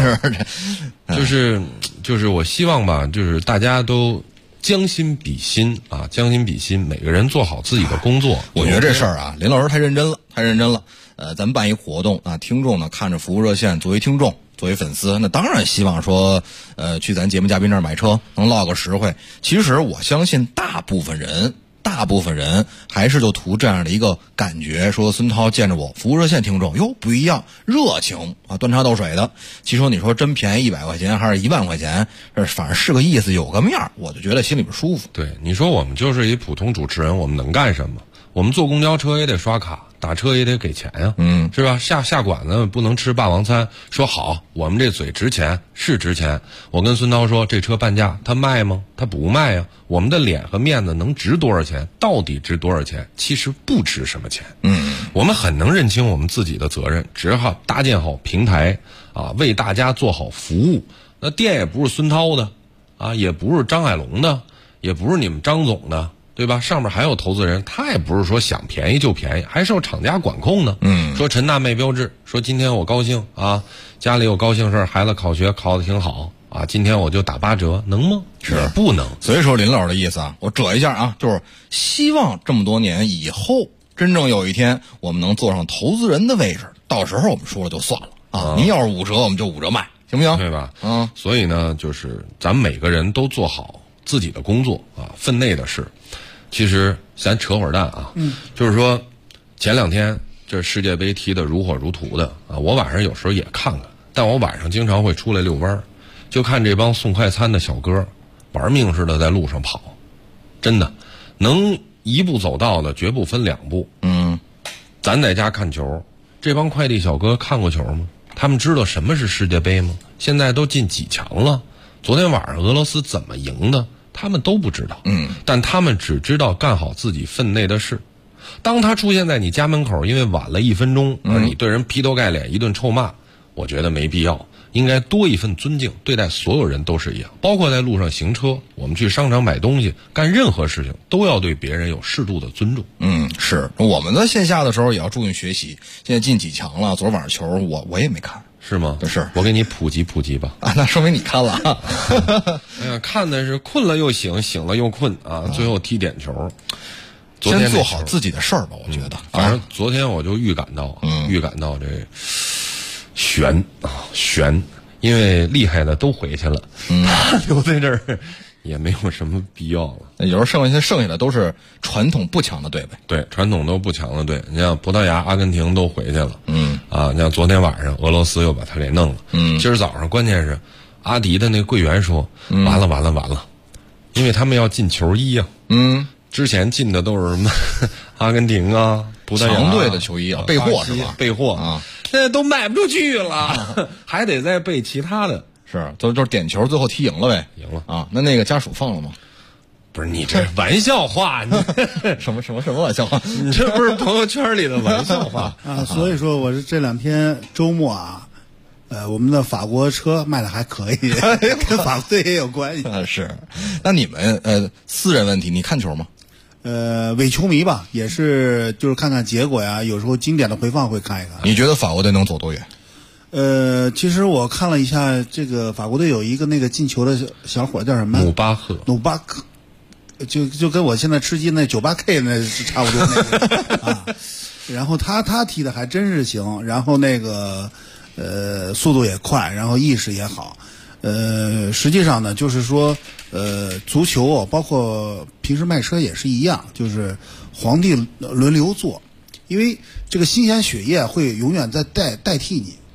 就是我希望吧，就是大家都将心比心啊，将心比心，每个人做好自己的工作。 我觉得这事儿啊，林老师太认真了。咱们办一活动啊，听众呢看着服务热线，作为听众，作为粉丝，那当然希望说，去咱节目嘉宾那儿买车能落个实惠。其实我相信大部分人还是就图这样的一个感觉，说孙涛见着我服务热线听众哟不一样，热情啊，端茶倒水的。其实你说真便宜100块钱还是1万块钱，反正是个意思，有个面儿，我就觉得心里边舒服。 对，你说我们就是一普通主持人，我们能干什么？我们坐公交车也得刷卡，打车也得给钱呀，是吧？下馆子不能吃霸王餐。说好，我们这嘴值钱是值钱。我跟孙涛说，这车半价，他卖吗？他不卖呀。我们的脸和面子能值多少钱？到底值多少钱？其实不值什么钱。我们很能认清我们自己的责任，只好搭建好平台啊，为大家做好服务。那店也不是孙涛的啊，也不是张海龙的，也不是你们张总的。对吧？上面还有投资人，他也不是说想便宜就便宜，还受厂家管控呢。说陈大妹标志，说今天我高兴啊，家里有高兴事儿，孩子考学考得挺好啊，今天我就打8折，能吗？是不能。 所以说林老师的意思啊，我折一下啊，就是希望这么多年以后，真正有一天我们能坐上投资人的位置，到时候我们说了就算了啊。您要是5折，我们就5折卖，行不行？ 对吧？所以呢，就是咱们每个人都做好自己的工作啊，分内的事。其实咱扯会儿蛋啊，就是说前2天这世界杯踢得如火如荼的啊，我晚上有时候也看看，但我晚上经常会出来遛弯儿，就看这帮送快餐的小哥玩命似的在路上跑，真的能一步走到的绝不分2步。咱在家看球，这帮快递小哥看过球吗？他们知道什么是世界杯吗？现在都进几强了？昨天晚上俄罗斯怎么赢的？他们都不知道，但他们只知道干好自己分内的事。当他出现在你家门口，因为晚了1分钟，而你对人劈头盖脸一顿臭骂，我觉得没必要，应该多一份尊敬，对待所有人都是一样，包括在路上行车，我们去商场买东西，干任何事情都要对别人有适度的尊重。 是我们在线下的时候也要注意学习。现在进几强了，昨晚上球我也没看。 是吗？ 是， 我给你普及吧。 啊，那说明你看了啊。 哎呀，看的是困了又醒，醒了又困啊，最后踢点球。 先做好自己的事儿吧，我觉得。 反正昨天我就预感到这悬，因为厉害的都回去了，他留在这儿也没有什么必要了。 有时候剩下的都是传统不强的队呗。 对，传统都不强的队，你像葡萄牙、阿根廷都回去了。你像昨天晚上俄罗斯又把他给弄了。今儿早上关键是阿迪的那个柜员说，完了，因为他们要进球衣啊。之前进的都是什么阿根廷啊、葡萄牙强队的球衣啊，备货是吧？ 备货啊，现在都卖不出去了，还得再备其他的。 是，就是点球，最后踢赢了呗。 赢了啊，那个家属放了吗？ 不是你这玩笑话，你什么玩笑话？ 你这不是朋友圈里的玩笑话啊！所以说我是这2天周末啊，我们的法国车卖的还可以，跟法国队也有关系。 是，那你们私人问题，你看球吗？ 伪球迷吧，也是就是看看结果呀，有时候经典的回放会看一看。 你觉得法国队能走多远？ 其实我看了一下，这个法国队有一个那个进球的小伙叫什么？ 努巴克， 就跟我现在吃鸡那98K 那是差不多那个啊。然后他踢的还真是行，然后那个速度也快，然后意识也好。实际上呢，就是说足球包括平时卖车也是一样，就是皇帝轮流做，因为这个新鲜血液会永远在代替你。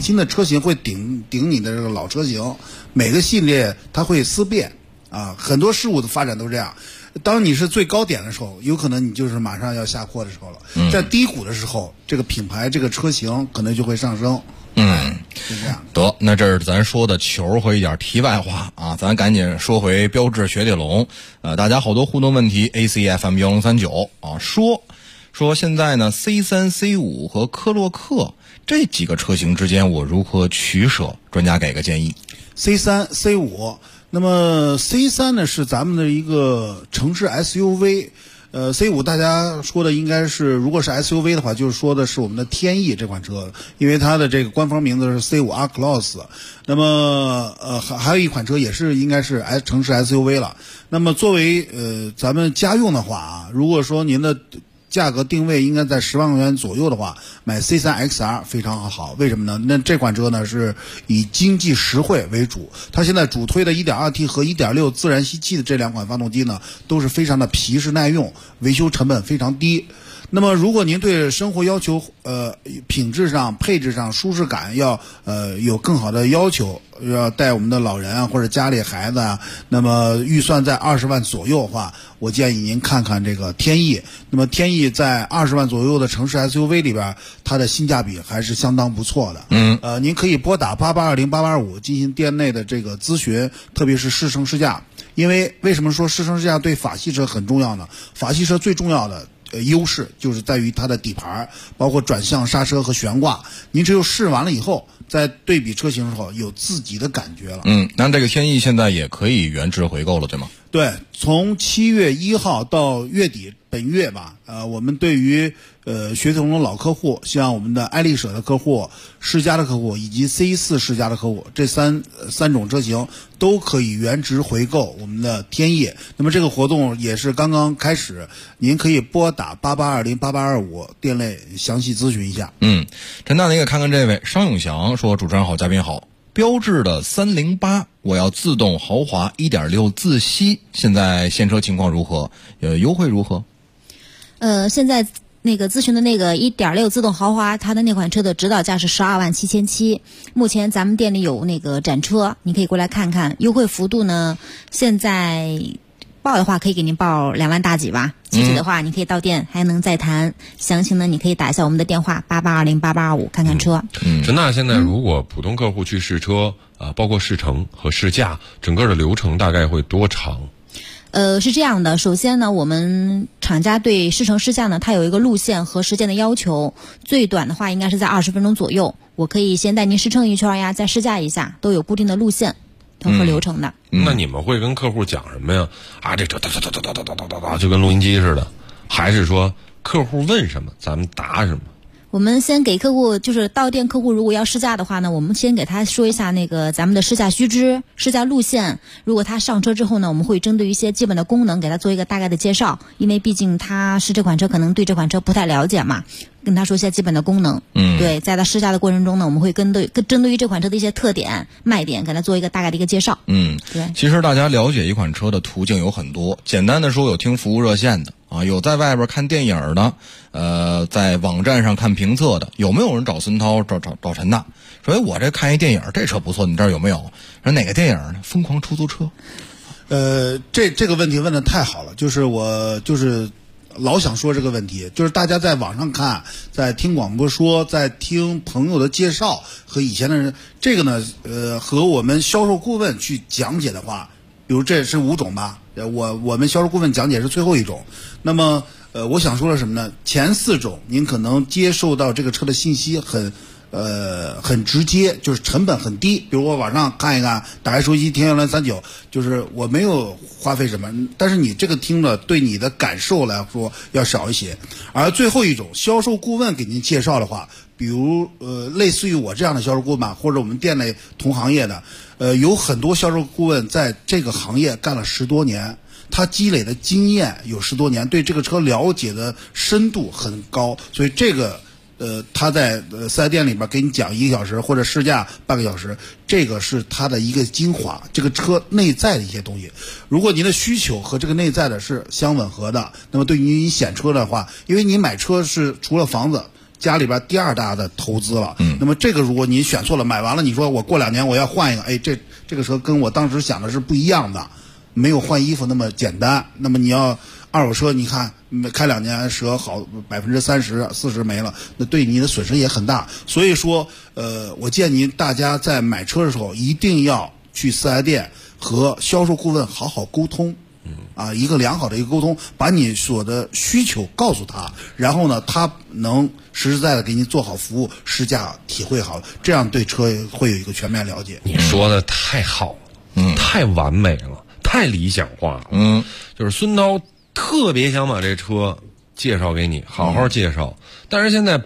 新的车型会顶你的这个老车型，每个系列它会思变啊，很多事物的发展都这样。当你是最高点的时候，有可能你就是马上要下坡的时候了。在低谷的时候，这个品牌这个车型可能就会上升。是这样。 得，那这是咱说的球和一点题外话啊，咱赶紧说回标致雪铁龙。大家好多互动问题 ，ACFM1039啊，说现在呢 C3、C5 和科洛克这几个车型之间我如何取舍？专家给个建议。 C3、C5。那么 C3 呢是咱们的一个城市 SUV， C5 大家说的应该是，如果是 SUV 的话，就是说的是我们的天翼这款车，因为它的这个官方名字是 C5 R-Cross。那么还有一款车也是应该是城市 SUV 了。那么作为咱们家用的话啊，如果说您的价格定位应该在10万块钱左右的话，买 C3 XR 非常好。为什么呢？那这款车呢是以经济实惠为主，它现在主推的 1.2T 和 1.6 自然吸气的这两款发动机呢，都是非常的皮实耐用，维修成本非常低。那么如果您对生活要求品质上、配置上、舒适感要有更好的要求，要带我们的老人啊或者家里孩子啊，那么预算在20万左右的话，我建议您看看这个天翼。那么天翼在20万左右的城市 SUV 里边，它的性价比还是相当不错的。您可以拨打88208825进行店内的这个咨询，特别是试乘试驾。因为为什么说试乘试驾对法系车很重要呢？法系车最重要的优势就是在于它的底盘，包括转向、刹车和悬挂。您只有试完了以后，在对比车型的时候有自己的感觉了。 那这个天翼现在也可以原值回购了，对吗？ 对，从7月1号到月底，本月吧，我们对于雪铁龙的老客户，像我们的爱丽舍的客户、世嘉的客户以及 C4 世嘉的客户，这三种车型都可以原值回购我们的天翼。那么这个活动也是刚刚开始，您可以拨打88208825店内详细咨询一下。 陈大，您给看看这位商永祥说：“主持人好，嘉宾好。标致的308，我要自动豪华 1.6 自吸，现在现车情况如何？优惠如何？” 现在那个咨询的那个 1.6 自动豪华，它的那款车的指导价是12万7700，目前咱们店里有那个展车，你可以过来看看。优惠幅度呢，现在报的话可以给您报2万大几吧，具体的话你可以到店还能再谈。详情呢，你可以打一下我们的电话88208825看看车。 陈大，现在如果普通客户去试车包括试乘和试驾，整个的流程大概会多长？ 是这样的，首先呢，我们厂家对试乘试驾呢，它有一个路线和时间的要求，最短的话应该是在20分钟左右。我可以先带您试乘一圈呀，再试驾一下，都有固定的路线和流程的。 那你们会跟客户讲什么呀？这车哒哒哒哒哒哒哒哒，就跟录音机似的，还是说客户问什么咱们答什么？ 我们先给客户，就是到店客户如果要试驾的话呢，我们先给他说一下那个咱们的试驾须知、试驾路线。如果他上车之后呢，我们会针对一些基本的功能给他做一个大概的介绍，因为毕竟他是这款车可能对这款车不太了解嘛，跟他说一些基本的功能。对，在他试驾的过程中呢，我们会针对于这款车的一些特点、卖点，给他做一个大概的一个介绍。对。 其实大家了解一款车的途径有很多，简单的说有听服务热线的有在外边看电影的，在网站上看评测的，有没有人找孙涛找陈大说我这看一电影，这车不错，你这儿有没有？说哪个电影呢？疯狂出租车。 这个问题问得太好了，就是我老想说这个问题，就是大家在网上看，在听广播说，在听朋友的介绍和以前的人，这个呢和我们销售顾问去讲解的话，比如这是5种吧，我们销售顾问讲解是最后一种。那么我想说的什么呢？前4种您可能接受到这个车的信息很直接，就是成本很低。比如我网上看一看，打开手机听1039，就是我没有花费什么，但是你这个听了对你的感受来说要少一些。而最后一种销售顾问给您介绍的话，比如类似于我这样的销售顾问，或者我们店内同行业的，有很多销售顾问在这个行业干了10多年。他积累的经验有10多年，对这个车了解的深度很高，所以这个他在4S店里边给你讲1个小时或者试驾半个小时，这个是他的一个精华，这个车内在的一些东西。如果您的需求和这个内在的是相吻合的，那么对于你选车的话，因为你买车是除了房子家里边第2大的投资了。那么这个如果你选错了，买完了你说我过2年我要换一个，哎，这个车跟我当时想的是不一样的，没有换衣服那么简单。那么你要二手车，你看开2年折好30%、40%没了，那对你的损失也很大。所以说，我建议大家在买车的时候一定要去4S店和销售顾问好好沟通。一个良好的一个沟通，把你所的需求告诉他，然后呢，他能实实在在给你做好服务，试驾体会好，这样对车会有一个全面了解。 你说的太好了，太完美了，太理想化了。就是孙涛特别想把这车介绍给你，好好介绍。但是现在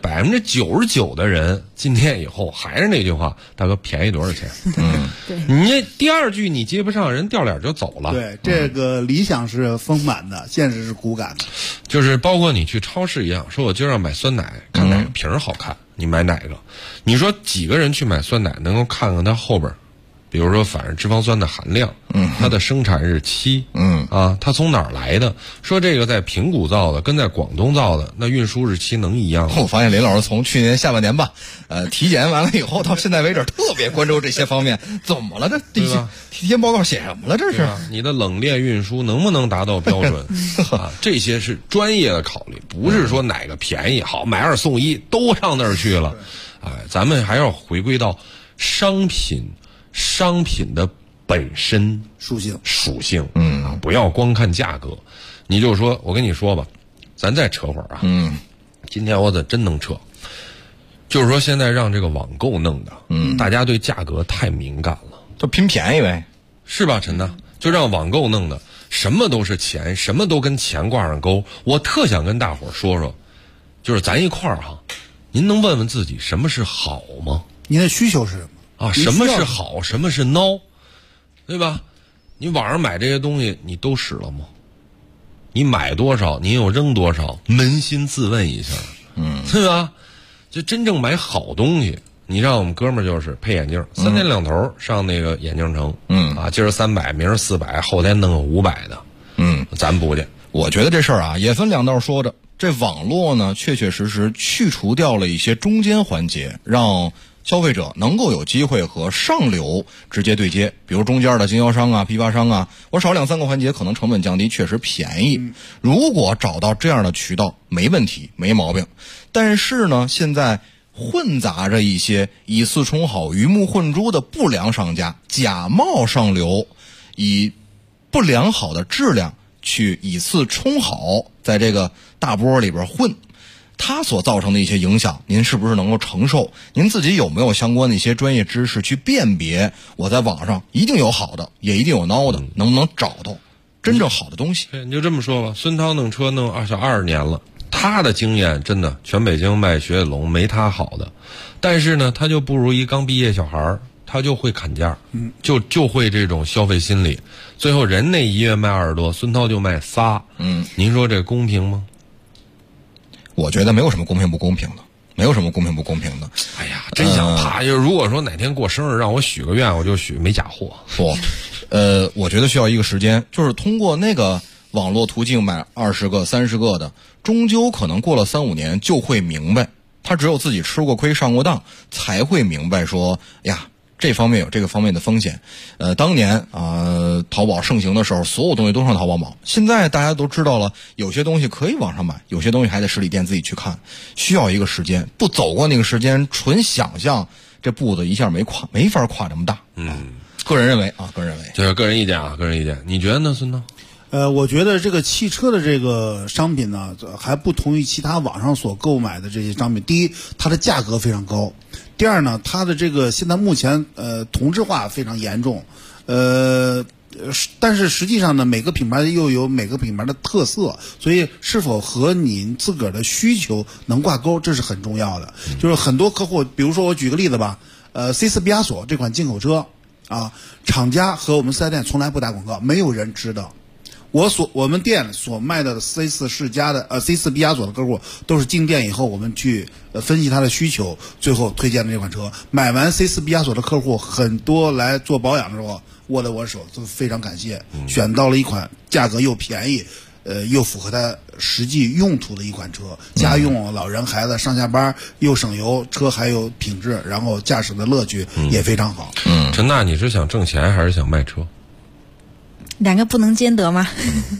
99%的人进店以后还是那句话，大哥便宜多少钱？ 对， 你这第2句你接不上，人掉脸就走了。 对，这个理想是丰满的，现实是骨感的。 就是包括你去超市一样，说我今儿要买酸奶，看哪个瓶儿好看，你买哪个？你说几个人去买酸奶能够看看它后边？比如说反式脂肪酸的含量，它的生产日期，它从哪儿来的？说这个在平谷造的，跟在广东造的，那运输日期能一样吗？ 我发现林老师从去年下半年吧，体检完了以后到现在为止，特别关注这些方面。怎么了？这体检报告写什么了？这是你的冷链运输能不能达到标准？这些是专业的考虑，不是说哪个便宜好买2送1都上那儿去了。咱们还要回归到商品的本身属性，不要光看价格。你就说，我跟你说吧，咱再扯会儿啊。今天我真能扯，就是说现在让这个网购弄的，大家对价格太敏感了， 就拼便宜呗， 是吧，陈呐？就让网购弄的，什么都是钱，什么都跟钱挂上钩。我特想跟大伙儿说说，就是咱一块儿哈，您能问问自己什么是好吗？ 您的需求是什么？ 什么是好，什么是孬，对吧？你网上买这些东西，你都使了吗？你买多少，你有扔多少？扪心自问一下，对吧？就真正买好东西，你让我们哥们儿就是配眼镜，3天2头上那个眼镜城，今儿300，明儿400，后天弄个500的，咱不去。 我觉得这事儿也分2道说着。这网络呢，确确实实去除掉了一些中间环节，让消费者能够有机会和上游直接对接，比如中间的经销商批发商我少2-3个环节，可能成本降低，确实便宜。如果找到这样的渠道，没问题，没毛病。但是呢，现在混杂着一些以次充好、鱼目混珠的不良商家，假冒上流，以不良好的质量去以次充好，在这个大波里边混。它所造成的一些影响，您是不是能够承受？您自己有没有相关的一些专业知识去辨别？我在网上一定有好的，也一定有孬的，能不能找到真正好的东西？ 你就这么说吧，孙涛弄车弄20年了，他的经验真的全北京卖雪铁龙没他好的，但是呢，他就不如一刚毕业小孩，他就会砍价，就会这种消费心理，最后人那一月卖20多，孙涛就卖仨，您说这公平吗？ 我觉得没有什么公平不公平的，没有什么公平不公平的。 哎呀，真想怕，就是如果说哪天过生日让我许个愿，我就许没假货。 不，我觉得需要一个时间，就是通过那个网络途径买20个、30个的，终究可能过了3-5年就会明白，他只有自己吃过亏、上过当，才会明白说呀。这方面有这个方面的风险，当年淘宝盛行的时候，所有东西都上淘宝买。现在大家都知道了，有些东西可以网上买，有些东西还得实体店自己去看，需要一个时间。不走过那个时间，纯想象，这步子一下没法跨这么大。个人认为， 就是个人意见啊，个人意见。你觉得呢，孙涛？ 我觉得这个汽车的这个商品呢，还不同于其他网上所购买的这些商品。第一，它的价格非常高；第二呢，它的这个现在目前同质化非常严重。但是实际上呢，每个品牌又有每个品牌的特色，所以是否和你自个儿的需求能挂钩，这是很重要的。就是很多客户，比如说我举个例子吧，C4毕加索这款进口车厂家和我们4S店从来不打广告，没有人知道。我们店所卖的 C4 世嘉的C4 毕加索的客户都是进店以后，我们去分析他的需求，最后推荐的这款车。买完 C4 毕加索的客户很多来做保养的时候握在我手，都非常感谢，选到了一款价格又便宜， 又符合它实际用途的一款车，家用老人孩子上下班又省油，车还有品质，然后驾驶的乐趣也非常好。 陈娜，你是想挣钱还是想卖车？ 两个不能兼得吗？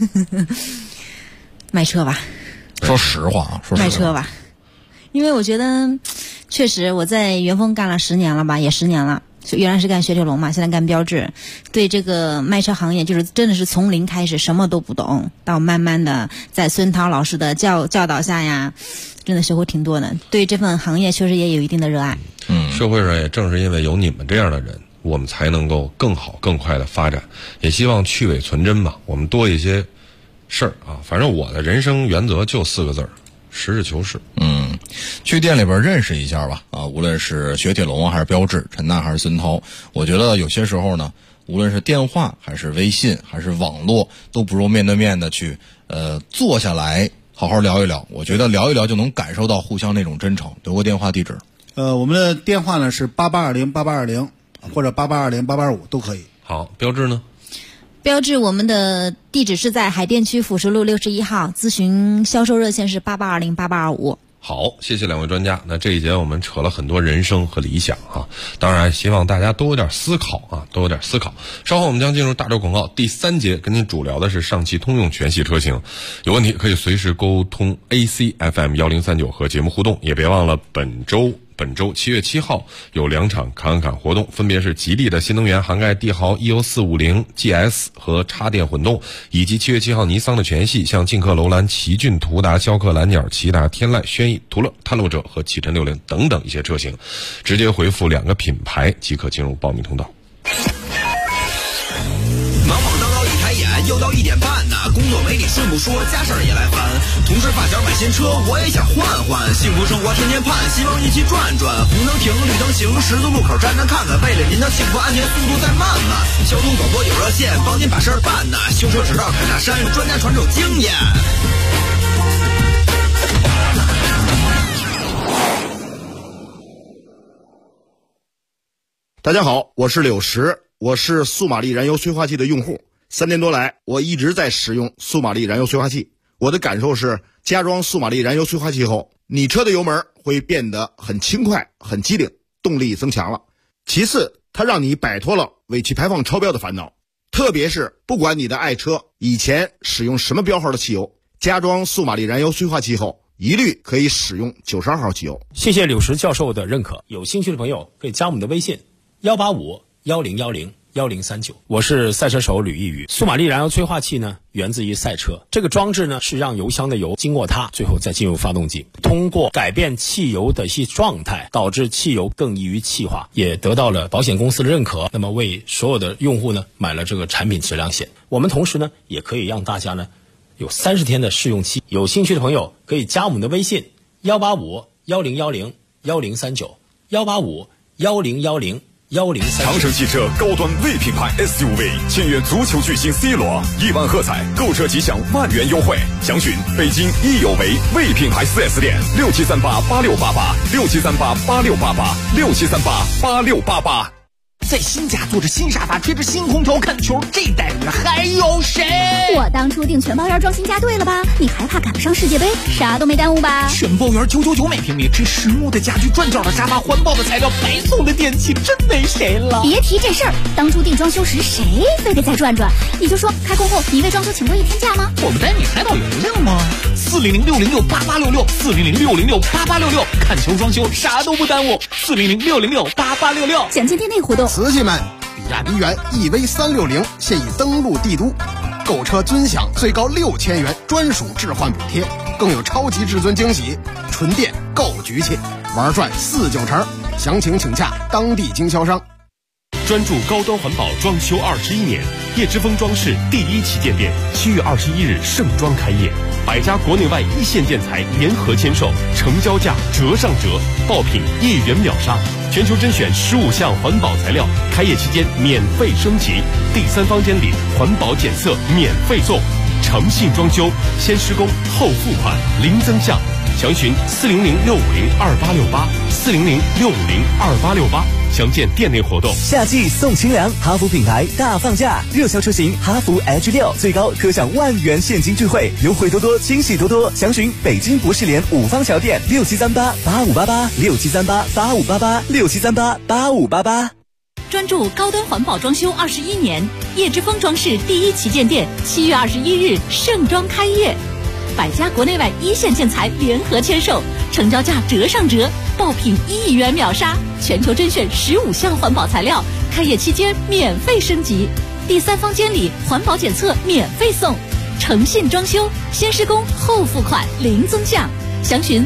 卖车吧。 说实话啊， 卖车吧，因为我觉得确实我在元丰干了10年了吧，也10年了。原来是干雪铁龙嘛，现在干标致，对这个卖车行业就是真的是从零开始，什么都不懂，到慢慢的在孙涛老师的教导下呀，真的收获挺多的。对这份行业确实也有一定的热爱。 社会上也正是因为有你们这样的人，我们才能够更好更快的发展。也希望去伪存真吧，我们多一些事儿啊。反正我的人生原则就4个字儿：实事求是。 去店里边认识一下吧啊，无论是雪铁龙还是标致，陈娜还是孙涛，我觉得有些时候呢，无论是电话还是微信还是网络，都不如面对面的去坐下来好好聊一聊。我觉得聊一聊就能感受到互相那种真诚。留个电话地址。 我们的电话呢是88208820或者88208825都可以。 好，标致呢？ 标致我们的地址是在海淀区辅石路61号，咨询销售热线是88208825。 好，谢谢两位专家。那这一节我们扯了很多人生和理想啊，当然希望大家都有点思考啊，都有点思考。稍后我们将进入大洲广告第3节，跟您主聊的是上汽通用全系车型。有问题可以随时沟通 ACFM1039和节目互动，也别忘了本周7月7号有2场侃侃活动，分别是吉利的新能源涵盖帝豪 EO450 GS 和插电混动，以及7月7号尼桑的全系，像劲客、楼兰、奇骏、途达、逍客、蓝鸟、骐达、天籁、轩逸、途乐、探路者和启辰60等等一些车型。直接回复2个品牌即可进入报名通道。 忙忙叨叨一抬眼又到1点半呢，工作没你顺不说，家事儿也来烦。同事发小买新车，我也想换换，幸福生活天天盼，希望一起转转。红灯停，绿灯行，十字路口站站看看，为了您的幸福安全，速度再慢慢。交通广播有热线，帮您把事儿办呢。修车指导开大山，专家传授经验。 大家好，我是柳石，我是速马力燃油催化器的用户。3年多来，我一直在使用速马力燃油催化器。我的感受是，加装速马力燃油催化器后，你车的油门会变得很轻快、很机灵，动力增强了。其次，它让你摆脱了尾气排放超标的烦恼。特别是不管你的爱车以前使用什么标号的汽油，加装速马力燃油催化器后，一律可以使用92号汽油。 谢谢柳石教授的认可，有兴趣的朋友可以加我们的微信18510101039。我是赛车手吕逸宇。速马力燃油催化器呢，源自于赛车。这个装置呢，是让油箱的油经过它，最后再进入发动机，通过改变汽油的一些状态，导致汽油更易于气化，也得到了保险公司的认可。那么为所有的用户呢，买了这个产品质量险。我们同时呢，也可以让大家呢有30天的试用期。有兴趣的朋友可以加我们的微信18510101039，185101010。 长城汽车高端 V 品牌 SUV 签约足球巨星 C 罗，1万喝彩，购车即享万元优惠。详询北京益友维 V 品牌 4S 店67388688，67388688，67388688。 在新家坐着新沙发，吹着新空调看球，这待遇还有谁？ 我当初订全包园装新家对了吧？你还怕赶不上世界杯？啥都没耽误吧？ 全包园999每平米，这实木的家具，转角的沙发，环保的材料，白送的电器，真没谁了。 别提这事儿，当初订装修时谁非得再转转？你就说开工后你为装修请过1天假吗？ 我们带你海岛邮量吗？400-606-8866，400-606-8866，看球装修啥都不耽误，400-606-8866。 详情店内互动。 瓷器们，比亚迪元 EV360现已登陆帝都，购车尊享最高6000元专属置换补贴，更有超级至尊惊喜，纯电够局气，玩转4-9成。详情请洽当地经销商。 专注高端环保装修21年，叶之峰装饰第1旗舰店7月21日盛装开业，100家国内外一线建材联合签售，成交价折上折，爆品1元秒杀，全球甄选15项环保材料，开业期间免费升级，第3方监理，环保检测免费送，诚信装修，先施工后付款，零增项，详询400-650-2868，400-650-2868。 详见店内活动。 夏季送清凉，哈弗品牌大放价，热销车型哈弗 H6最高可享10000元现金钜惠，优惠多多，惊喜多多。详询北京博士联5方桥店673885886738858867388588。 专注高端环保装修21年，叶之峰装饰第一旗舰店7月21日盛装开业，百家国内外一线建材联合签售，成交价折上折，爆品1亿元秒杀，全球甄选15项环保材料，开业期间免费升级，第三方监理环保检测免费送，诚信装修，先施工后付款零增项，详询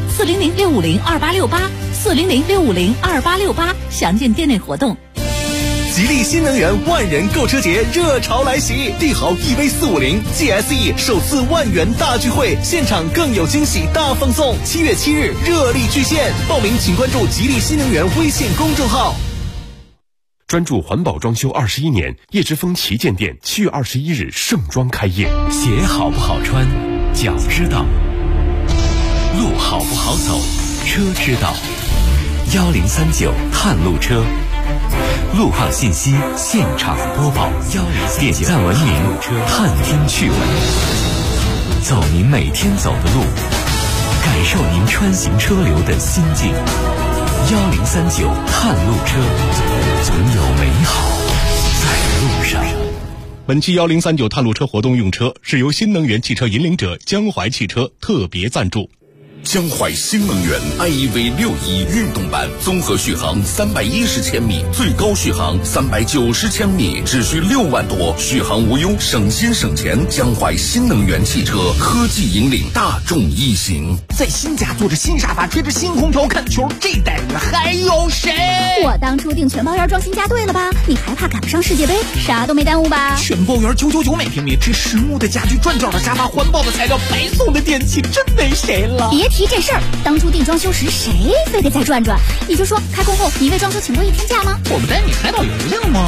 400-650-2868，400-650-2868，详见店内活动。 吉利新能源万人购车节热潮来袭，帝豪 EV450 GSE 首次10000元大聚会，现场更有惊喜大放送。7月7日热力巨献，报名请关注吉利新能源微信公众号。 专注环保装修21年，叶之峰旗舰店7月21日盛装开业。 鞋好不好穿，脚知道；路好不好走，车知道。1039探路车。路况信息现场播报，点赞文明，探听趣闻，走您每天走的路，感受您穿行车流的心境。1039探路车，总有美好在路上。 本期1039探路车活动用车是由新能源汽车引领者江淮汽车特别赞助。 江淮新能源 iEV61运动版，综合续航310千米，最高续航390千米，只需6万多，续航无忧，省心省钱。江淮新能源汽车科技引领大众一行。 在新家坐着新沙发，吹着新空调看球，这待遇还有谁？ 我当初订全包园装新家对了吧？你还怕赶不上世界杯？啥都没耽误吧？ 全包园999每平米，这实木的家具，转角的沙发，环保的材料，白送的电器，真没谁了。 别提这事儿，当初订装修时谁非得再转转？你就说开工后你为装修请过1天假吗？ 我们带你海岛邮量吗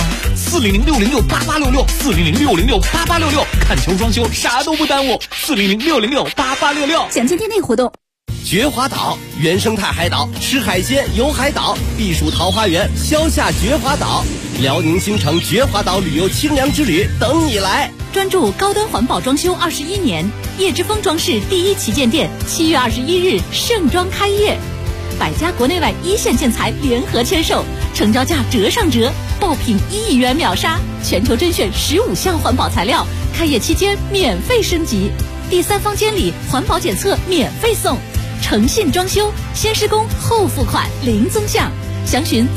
？400-606-8866，400-606-8866，看球装修啥都不耽误，400-606-8866。 详见店内活动。 绝华岛原生态海岛，吃海鲜游海岛，避暑桃花源，消夏绝华岛，辽宁新城绝华岛旅游清凉之旅等你来。 专注高端环保装修21年，叶之峰装饰第一旗舰店7月21日盛装开业，百家国内外一线建材联合签售，成交价折上折，爆品1亿元秒杀，全球甄选15项环保材料，开业期间免费升级，第三方监理环保检测免费送，诚信装修，先施工后付款零增项，详询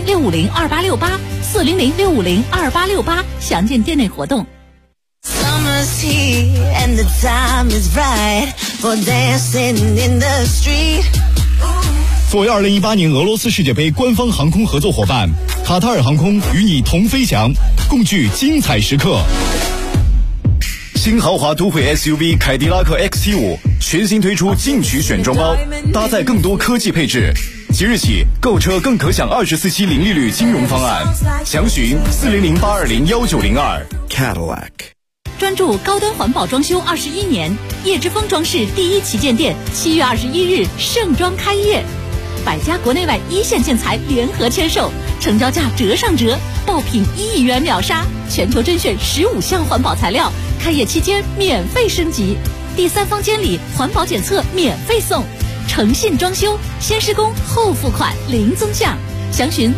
400-650-2868，400-650-2868，详见店内活动。 Summer's here and the time is right for dancing in the street. 作为2018年俄罗斯世界杯官方航空合作伙伴，卡塔尔航空与你同飞翔，共聚精彩时刻。新豪华都会 SUV 凯迪拉克 XT5 全新推出进取选装包，搭载更多科技配置。即日起购车更可享24期零利率金融方案，详询400-820-1902 Cadillac。 专注高端环保装修21年，叶之峰装饰第一旗舰店7月21日盛装开业，百家国内外一线建材联合签售，成交价折上折，爆品1亿元秒杀，全球甄选15项环保材料，开业期间免费升级，第三方监理环保检测免费送，诚信装修，先施工后付款零增项，详询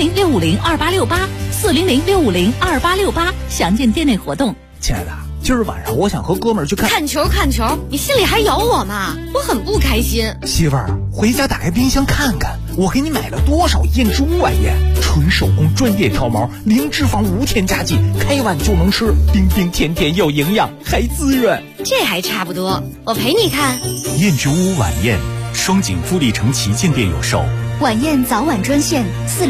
400-650-2868，400-650-2868，详见店内活动。 亲爱的，今儿晚上我想和哥们儿去看球，你心里还有我吗？我很不开心。 媳妇儿，回家打开冰箱看看，我给你买了多少燕之屋晚宴，纯手工专业挑毛，零脂肪无添加剂，开碗就能吃，冰冰甜甜有营养，还滋润。 这还差不多，我陪你看。 燕之屋晚宴，双井富力城旗舰店有售。 晚宴早晚专线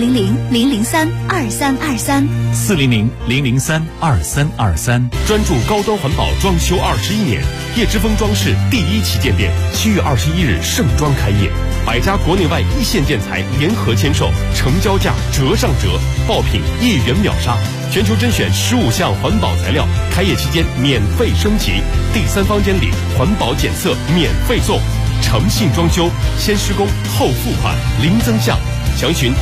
400-003-2323，400-003-2323。 专注高端环保装修21年，叶之峰装饰第一旗舰店7月21日盛装开业，百家国内外一线建材联合签售，成交价折上折，爆品1亿元秒杀，全球甄选15项环保材料，开业期间免费升级，第三方监理环保检测免费送，诚信装修，先施工后付款零增项， 详询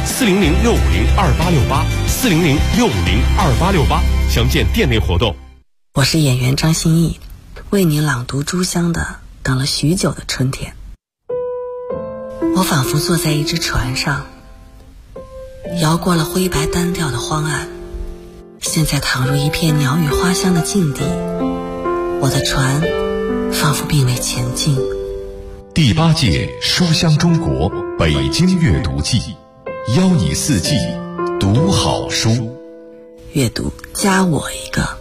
400-650-2868，400-650-2868，详见店内活动。 我是演员张歆艺，为你朗读朱香的《等了许久的春天》。我仿佛坐在一只船上，摇过了灰白单调的荒岸，现在躺入一片鸟语花香的境地，我的船仿佛并未前进。 第8届书香中国北京阅读季，邀你4季读好书， 阅读加我一个。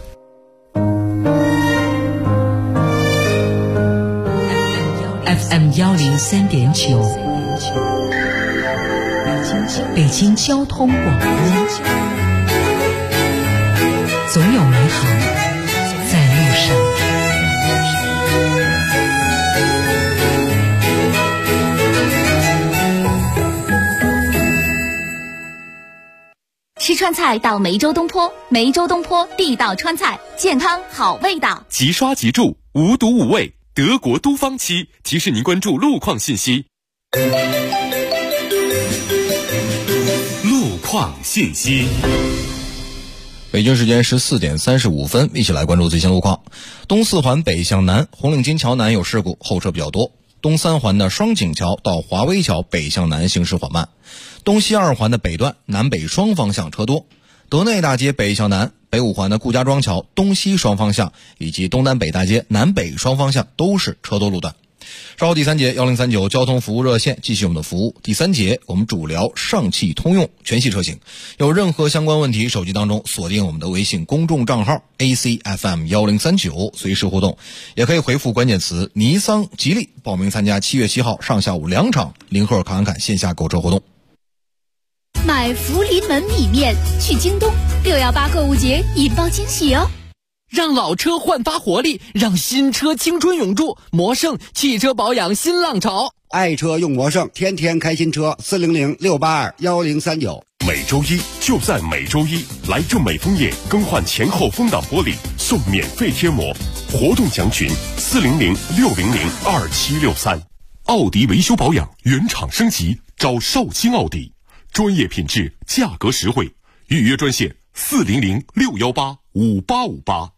FM 103.9，北京交通广播，总有美好在路上。 吃川菜到梅州东坡，梅州东坡地道川菜，健康好味道。 即刷即住，无毒无味，德国都方漆提示您关注路况信息。路况信息。 北京时间14点35分，一起来关注最新路况。东4环北向南，红领巾桥南有事故，后车比较多。东3环的双井桥到华威桥北向南行驶缓慢。东西2环的北段南北双方向车多。德内大街北向南，北5环的顾家庄桥东西双方向以及东南北大街南北双方向都是车多路段。稍后第3节1039交通服务热线继续我们的服务。第3节我们主聊上汽通用全系车型，有任何相关问题，手机当中锁定我们的微信公众账号 ACFM1039，随时互动，也可以回复关键词尼桑吉利报名参加7月7号上下午2场林赫尔侃侃线下购车活动。 买福临门米面去京东，618购物节引爆惊喜哦！ 让老车焕发活力，让新车青春永驻。魔盛汽车保养新浪潮， 爱车用魔盛，天天开新车。400-682-1039。 每周一就在每周一，来正美枫叶更换前后风挡玻璃，送免费贴膜。活动详询400-600-2763。奥迪维修保养原厂升级，找绍兴奥迪，专业品质，价格实惠。预约专线400-618-5858。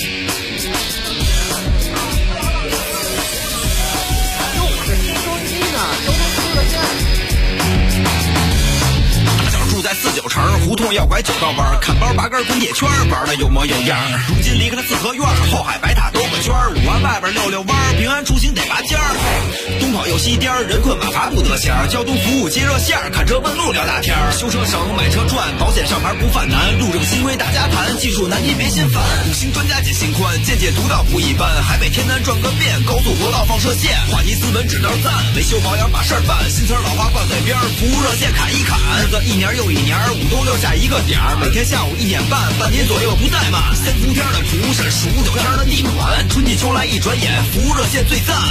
住在49城胡同要拐9道弯，看包拔根滚铁圈，玩的有模有样。如今离开了四合院，后海白塔兜个圈，5环外边溜溜弯，平安出行得拔尖儿。东跑又西颠，人困马乏不得闲。交通服务接热线，看车问路聊大天。修车省，买车赚，保险上牌不犯难。路政新规大家谈，技术难题别心烦。5星专家解心宽，见解独到不一般。海北天南转个遍，高速国道放射线。话题斯文指道赞，维修保养把事儿办。新词老话挂嘴边，服务热线砍一砍。日子一年又一年，5都留下一个点儿。每天下午1点半，半年左右不怠慢。3伏天的除是数9天的逆款，春季秋来一转眼，服务热线最赞。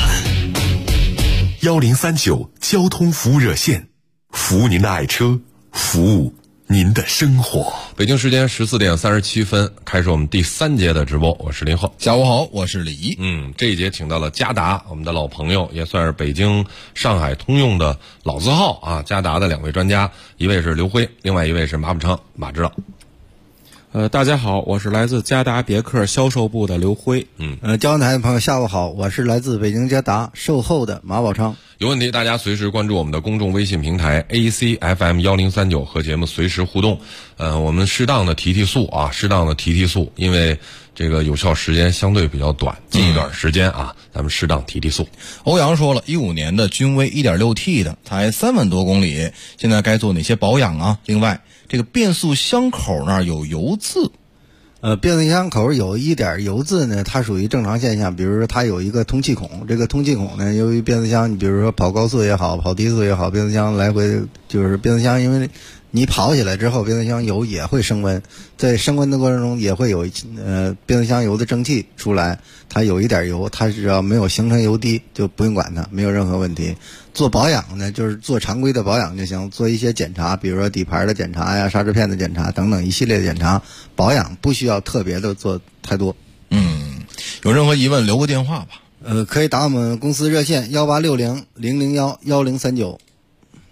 1039交通服务热线，服务您的爱车，服务您的生活。 北京时间14点37分，开始我们第3节的直播。我是林浩， 下午好，我是李怡。 这一节请到了嘉达，我们的老朋友，也算是北京、上海通用的老字号啊。嘉达的2位专家，一位是刘辉，另外一位是马补昌，马指导。 大家好，我是来自嘉达别克销售部的刘辉。 交通台的朋友下午好，我是来自北京嘉达售后的马宝昌。 有问题大家随时关注我们的公众微信平台 ACFM1039 和节目随时互动。我们适当的提速，因为这个有效时间相对比较短，近一段时间啊，咱们适当提速。 欧阳说了，15年的君威 1.6T 的，才3万多公里，现在该做哪些保养啊？另外，这个变速箱口那儿有油渍。 变速箱口有一点油渍呢，它属于正常现象。比如说它有一个通气孔，这个通气孔呢，由于变速箱，你比如说跑高速也好，跑低速也好，变速箱来回就是变速箱，因为你跑起来之后，变速箱油也会升温，在升温的过程中也会有变速箱油的蒸汽出来，它有一点油，它只要没有形成油滴就不用管它，没有任何问题。做保养呢，就是做常规的保养就行，做一些检查，比如说底盘的检查呀、刹车片的检查等等一系列的检查，保养不需要特别的做太多。 有任何疑问留个电话吧。 可以打我们公司热线1860-001-1039。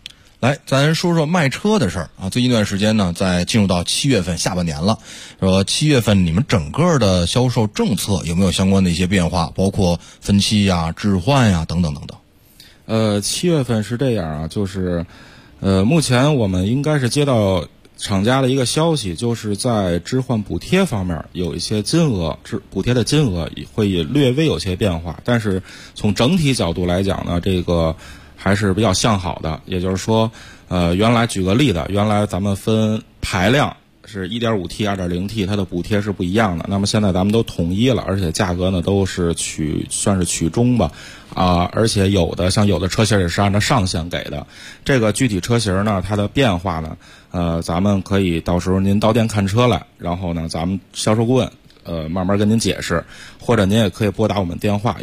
来，咱说说卖车的事儿啊。最近一段时间呢，在进入到7月份下半年了，说7月份你们整个的销售政策有没有相关的一些变化，包括分期呀、置换呀等等等等。 7月份是这样啊，就是目前我们应该是接到厂家的一个消息，就是在置换补贴方面有一些金额，补贴的金额会略微有些变化，但是从整体角度来讲呢，这个还是比较向好的。也就是说，原来举个例子，原来咱们分排量是 1.5T、2.0T， 它的补贴是不一样的。那么现在咱们都统一了，而且价格呢都是算是取中吧，而且有的车型也是按照上限给的。这个具体车型呢，它的变化呢，咱们可以到时候您到店看车来，然后呢，咱们销售顾问慢慢跟您解释，或者您也可以拨打我们电话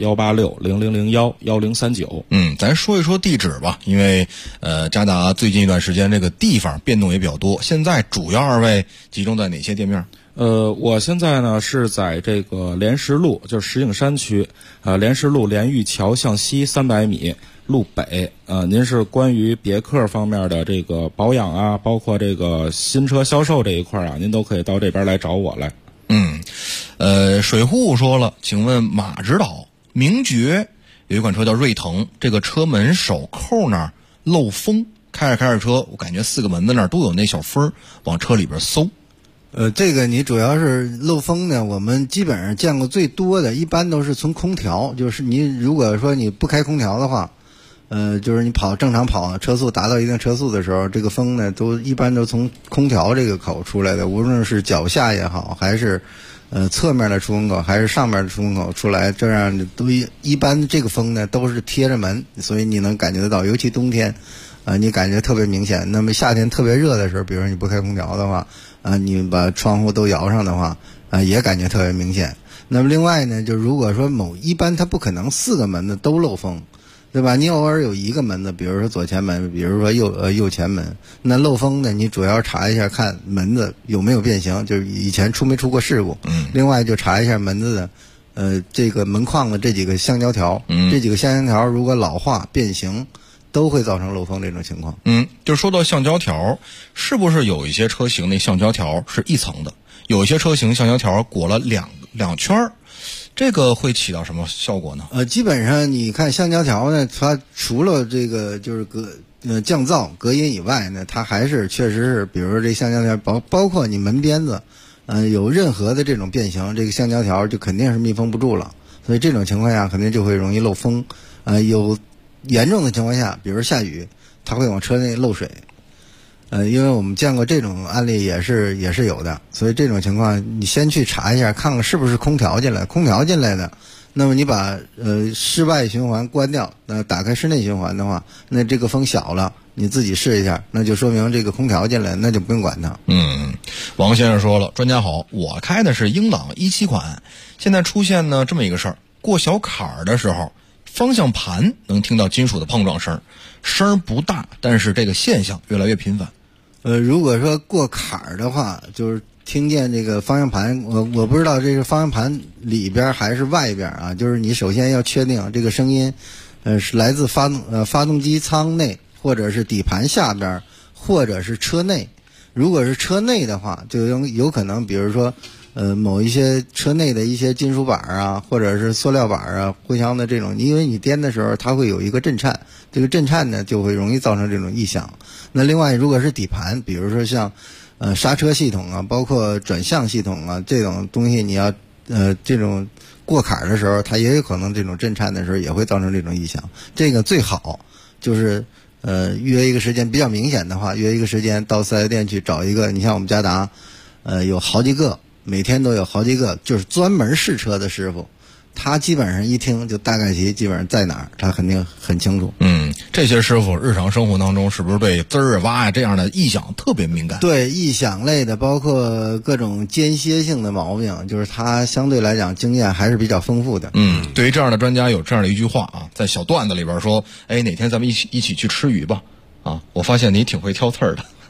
186-0001-1039。 咱说一说地址吧，因为嘉达最近一段时间这个地方变动也比较多。现在主要二位集中在哪些店面？ 我现在呢是在这个莲石路，就是石景山区，莲石路莲玉桥向西300米路北。您是关于别克方面的这个保养啊，包括这个新车销售这一块啊，您都可以到这边来找我来。 水户说了，请问马指导名爵有一款车叫锐腾，这个车门手扣那儿漏风，开着车，我感觉4个门子那儿都有那小风往车里边嗖。 这个你主要是漏风呢，我们基本上见过最多的，一般都是从空调，就是你如果说你不开空调的话，就是你正常跑车速达到一定车速的时候，这个风呢一般都从空调这个口出来的，无论是脚下也好，还是侧面的出风口，还是上面的出风口出来，这样都一般这个风呢都是贴着门，所以你能感觉得到，尤其冬天你感觉特别明显。那么夏天特别热的时候，比如说你不开空调的话，你把窗户都摇上的话，也感觉特别明显。那么另外呢，就如果说一般它不可能4个门子都漏风，对吧？你偶尔有一个门子，比如说左前门，比如说右前门，那漏风呢，你主要查一下看门子有没有变形，就是以前出没出过事故。另外就查一下门子的这个门框的这几个橡胶条，这几个橡胶条如果老化变形，都会造成漏风这种情况。 就说到橡胶条，是不是有一些车型那橡胶条是一层的，有一些车型橡胶条裹了两圈，这个会起到什么效果呢？ 基本上你看橡胶条呢，它除了这个就是降噪隔音以外呢，它还是确实是，比如说这橡胶条包括你门边子，有任何的这种变形，这个橡胶条就肯定是密封不住了，所以这种情况下肯定就会容易漏风。有严重的情况下，比如下雨，它会往车内漏水。因为我们见过这种案例也是有的，所以这种情况你先去查一下，看看是不是空调进来的，那么你把室外循环关掉，打开室内循环的话，那这个风小了，你自己试一下，那就说明这个空调进来，那就不用管它。 王先生说了，专家好，我开的是英朗17款，现在出现呢这么一个事儿，过小坎儿的时候，方向盘能听到金属的碰撞声不大，但是这个现象越来越频繁。 如果说过坎儿的话，就是听见这个方向盘，我不知道这个方向盘里边还是外边啊，就是你首先要确定这个声音是来自发动机舱内，或者是底盘下边，或者是车内。如果是车内的话，就有可能比如说某一些车内的一些金属板啊，或者是塑料板啊，互相的这种，因为你颠的时候它会有一个震颤，这个震颤呢就会容易造成这种异响。那另外如果是底盘，比如说像刹车系统啊，包括转向系统啊，这种东西你要这种过坎的时候，它也有可能这种震颤的时候也会造成这种异响。这个最好就是约一个时间，比较明显的话，约一个时间到4S店去找一个，你像我们嘉达有好几个，每天都有好几个就是专门试车的师傅，他基本上一听就大概基本上在哪儿，他肯定很清楚。 这些师傅日常生活当中是不是对滋儿哇呀这样的异响特别敏感？ 对，异响类的，包括各种间歇性的毛病，就是他相对来讲经验还是比较丰富的。 对于这样的专家有这样的一句话啊，在小段子里边说，哪天咱们一起去吃鱼吧，我发现你挺会挑刺儿的。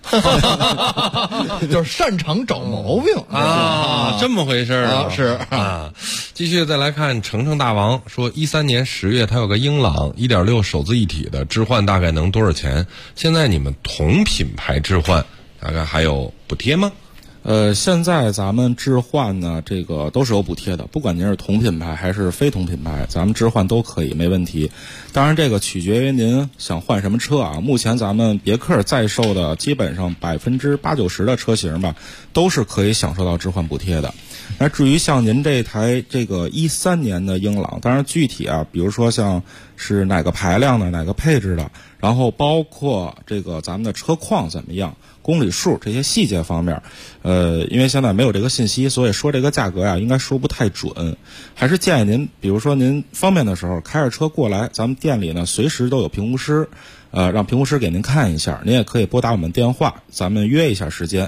就是擅长找毛病啊，这么回事啊？ 是啊。继续再来看程程大王说，13年10月他有个英朗 1.6 手自一体的置换大概能多少钱？现在你们同品牌置换大概还有补贴吗？ 现在咱们置换呢，这个都是有补贴的，不管您是同品牌还是非同品牌，咱们置换都可以，没问题。当然，这个取决于您想换什么车啊。目前咱们别克在售的基本上80%-90%的车型吧，都是可以享受到置换补贴的。那至于像您这台这个13年的英朗，当然具体啊，比如说像是哪个排量的、哪个配置的，然后包括这个咱们的车况怎么样、公里数这些细节方面，因为现在没有这个信息，所以说这个价格呀，应该说不太准。还是建议您，比如说您方便的时候开着车过来，咱们店里呢随时都有评估师，让评估师给您看一下。您也可以拨打我们电话，咱们约一下时间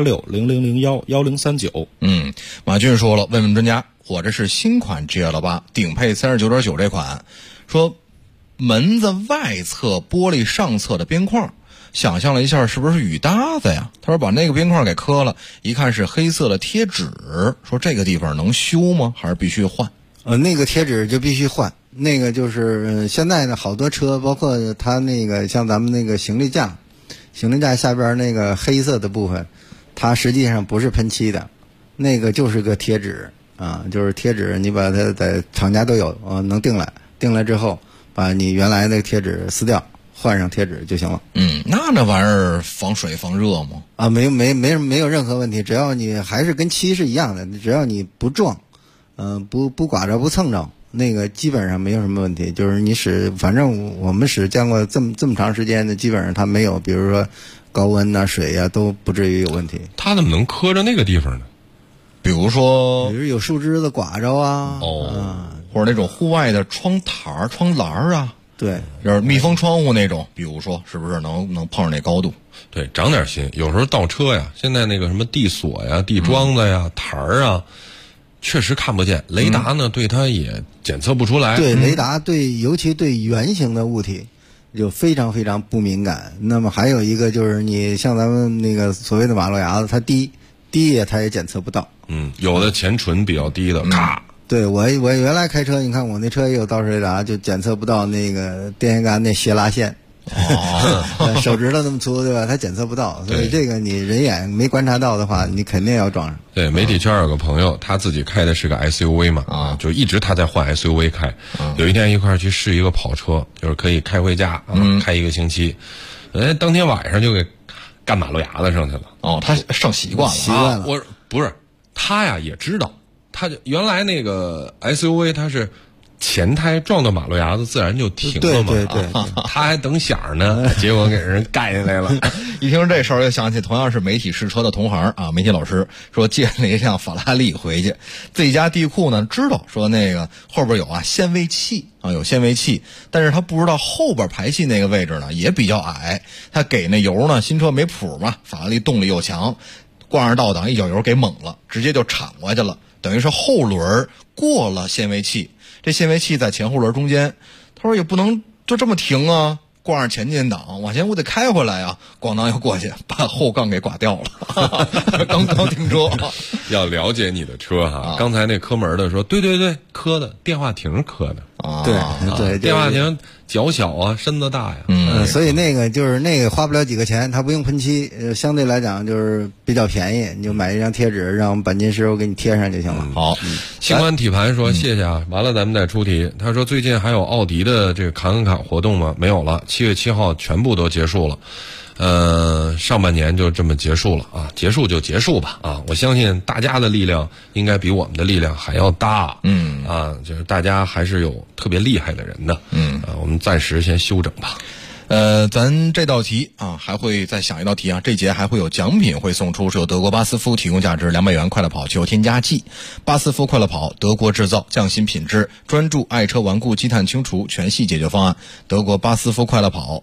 ，18600011039。 马俊说了，问问专家，我这是新款 GL8 顶配39.9这款，说门子外侧玻璃上侧的边框，想象了一下是不是雨搭子呀？他说把那个边框给磕了，一看是黑色的贴纸，说这个地方能修吗？还是必须换？ 那个贴纸就必须换。那个就是现在呢，好多车，包括它那个像咱们那个行李架下边那个黑色的部分，它实际上不是喷漆的，那个就是个贴纸啊，就是贴纸，你把它在厂家都有能订来之后，把你原来那个贴纸撕掉，换上贴纸就行了。 那玩意儿防水防热吗？ 啊，没有任何问题，只要你还是跟漆是一样的，只要你不撞，不刮着不蹭着，那个基本上没有什么问题。就是你反正我们见过这么长时间的，基本上它没有，比如说高温呐、水呀都不至于有问题。 它怎么能磕着那个地方呢？ 比如有树枝子刮着啊， 或者那种户外的窗台、窗栏啊。 对， 就是密封窗户那种，比如说是不是能碰上那高度？ 对，长点心。有时候倒车呀，现在那个什么地锁呀、地桩子呀、台儿啊，确实看不见。雷达呢，对它也检测不出来。 对，雷达尤其对圆形的物体就非常非常不敏感。那么还有一个就是你像咱们那个所谓的马路牙子，它低它也检测不到。 有的前唇比较低的，咔。 对，我原来开车，你看我那车也有倒车雷达，就检测不到那个电线杆那斜拉线。手指头那么粗，对吧？它检测不到，所以这个你人眼没观察到的话，你肯定要装上。 对，媒体圈有个朋友，他自己开的是个 SUV 嘛，就一直他在换 SUV 开。有一天一块去试一个跑车，就是可以开回家，开1个星期。当天晚上就给干马路牙子上去了。 他上习惯了。 我不是他呀，也知道。他原来那个 SUV 它是前胎撞到马路牙子自然就停了嘛， 对， 他还等响呢，结果给人干下来了。 一听这事儿，又想起同样是媒体试车的同行啊，媒体老师说借了一辆法拉利回去，自己家地库呢知道说那个后边有限位器啊，有限位器，但是他不知道后边排气那个位置呢也比较矮，他给那油呢，新车没谱嘛，法拉利动力又强，挂上倒档一脚油给猛了，直接就铲过去了。等于是后轮过了限位器，这限位器在前后轮中间，他说也不能就这么停啊，挂上前进档往前我得开回来啊，咣当又过去把后杠给刮掉了。刚停车。 要了解你的车哈，刚才那磕门的说对，磕的电话亭磕的啊，对， 电话亭脚小啊，身子大呀， 所以那个就是那个花不了几个钱，它不用喷漆，相对来讲就是比较便宜，你就买一张贴纸，让钣金师傅给你贴上就行了。 好， 星光体盘说谢谢啊，完了咱们再出题。他说最近还有奥迪的这个侃侃卡活动吗？没有了，7月7号全部都结束了。上半年就这么结束了啊，结束就结束吧啊！我相信大家的力量应该比我们的力量还要大，就是大家还是有特别厉害的人的，我们暂时先休整吧。 咱这道题啊，还会再想一道题啊。这节还会有奖品会送出，是由德国巴斯夫提供价值200元快乐跑汽油添加剂。巴斯夫快乐跑，德国制造，匠心品质，专注爱车顽固积碳清除全系解决方案。德国巴斯夫快乐跑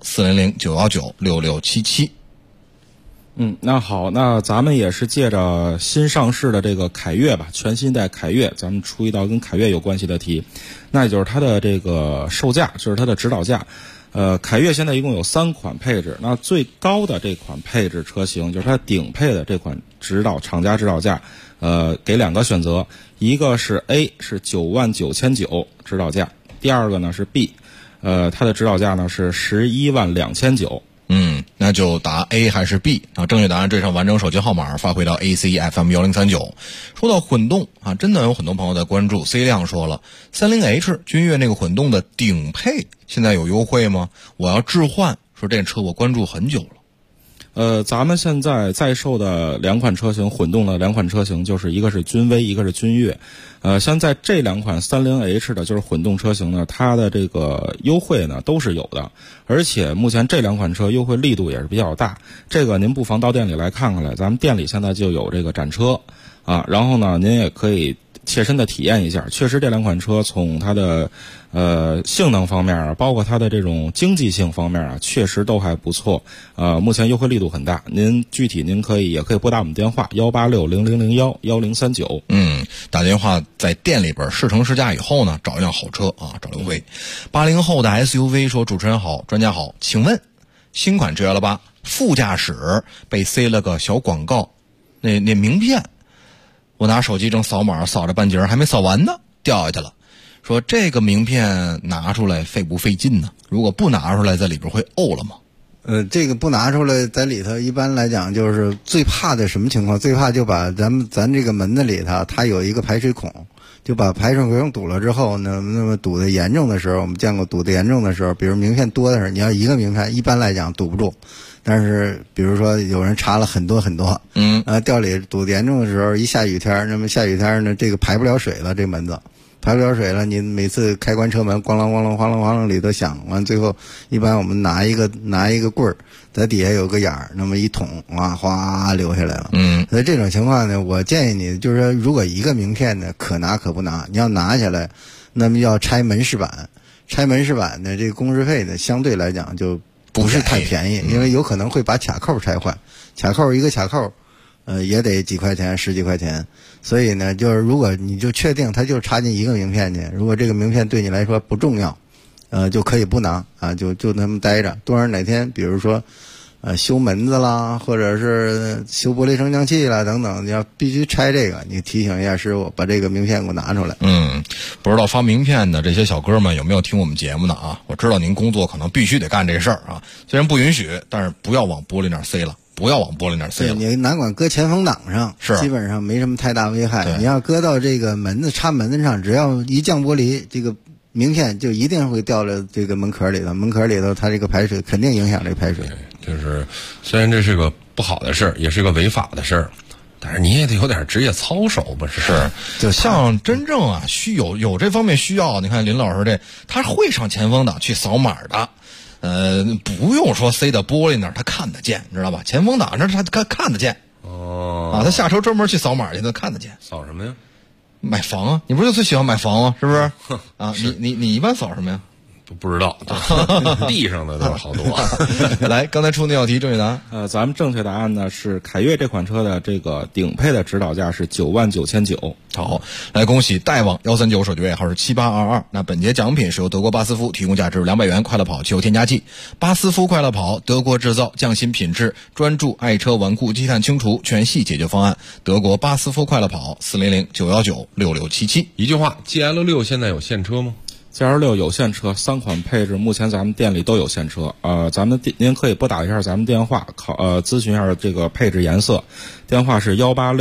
，400-919-6677。 那好，那咱们也是借着新上市的这个凯越吧，全新一代凯越，咱们出一道跟凯越有关系的题，那也就是它的这个售价，就是它的指导价。 凯越现在一共有3款配置，那最高的这款配置车型就是它顶配的这款厂家指导价，给2个选择，一个是 A 是99900指导价，第二个呢是 B，它的指导价呢是112900。 那就答 A 还是 B 啊？正确答案缀上完整手机号码发回到 ACFM1039。说到混动啊，真的有很多朋友在关注。C 亮说了，30H 君越那个混动的顶配现在有优惠吗？我要置换，说这车我关注很久了。 咱们现在在售的2款车型，混动的2款车型，就是一个是君威，一个是君越。现在这2款30H 的就是混动车型呢，它的这个优惠呢都是有的，而且目前这2款车优惠力度也是比较大。这个您不妨到店里来看看来，咱们店里现在就有这个展车啊，然后呢您也可以切身的体验一下。确实这2款车从它的性能方面啊，包括它的这种经济性方面啊，确实都还不错。目前优惠力度很大，您具体您也可以拨打我们电话18600011039。 打电话在店里边试乘试驾以后呢，找一辆好车啊，找优惠。80后的 SUV 说：“主持人好，专家好，请问新款 G8副驾驶被塞了个小广告，那名片，我拿手机正扫码扫着半截还没扫完呢，掉下去了。说这个名片拿出来费不费劲呢？如果不拿出来，在里边会沤了吗？” 这个不拿出来，在里头一般来讲就是最怕的什么情况？最怕就把咱这个门子里头，它有一个排水孔，就把排水孔堵了之后呢，那么堵得严重的时候，我们见过堵得严重的时候，比如名片多的时候，你要一个名片，一般来讲堵不住。但是比如说有人查了很多，掉里堵得严重的时候，一下雨天，那么下雨天呢，这个排不了水了，这门子。排不了水了，你每次开关车门咣啷咣啷咣啷咣啷里头响，完最后一般我们拿一个棍儿在底下有个眼儿，那么一捅，哇哗流下来了。所以这种情况呢，我建议你就是说，如果一个名片呢，可拿可不拿。你要拿下来，那么要拆门饰板，拆门饰板呢，这个工时费呢，相对来讲就不是太便宜，因为有可能会把卡扣拆坏，一个卡扣。也得几块钱，10几块钱，所以呢，就是如果你就确定它就插进一个名片去，如果这个名片对你来说不重要，就可以不拿啊，就那么待着。多少哪天，比如说，修门子啦，或者是修玻璃升降器啦等等，你要必须拆这个，你提醒一下师傅把这个名片给我拿出来。 不知道发名片的这些小哥们有没有听我们节目呢啊？我知道您工作可能必须得干这事儿啊，虽然不允许，但是不要往玻璃那儿塞了。不要往玻璃那儿塞了。 你哪管搁前风挡上， 是基本上没什么太大危害。你要搁到这个插门子上，只要一降玻璃，这个名片就一定会掉到这个门壳里头。门壳里头它这个排水肯定影响这个排水。 就是虽然这是个不好的事儿，也是个违法的事儿，但是你也得有点职业操守吧？是， 就像真正啊有这方面需要，你看林老师他会上前风挡去扫码的。不用说塞到玻璃那儿，他看得见，你知道吧？前风挡那他看得见。他下车专门去扫码去，他看得见。 扫什么呀？ 买房啊！你不是就最喜欢买房吗？是不是？你一般扫什么呀？ 不知道，地上的都好多。 来，刚才出那道题正确答案。咱们正确答案呢是凯越这款车的这个顶配的指导价是99900。 好，来恭喜大王139手机尾号是7822。那本节奖品是由德国巴斯夫提供价值200元快乐跑汽油添加剂。巴斯夫快乐跑，德国制造，匠心品质，专注爱车顽固积碳清除全系解决方案。德国巴斯夫快乐跑400-919-6677。 一句话 ，GL6 现在有现车吗 ？GL6 有现车，3款配置，目前咱们店里都有现车。您可以拨打一下咱们电话，咨询一下这个配置颜色。电话是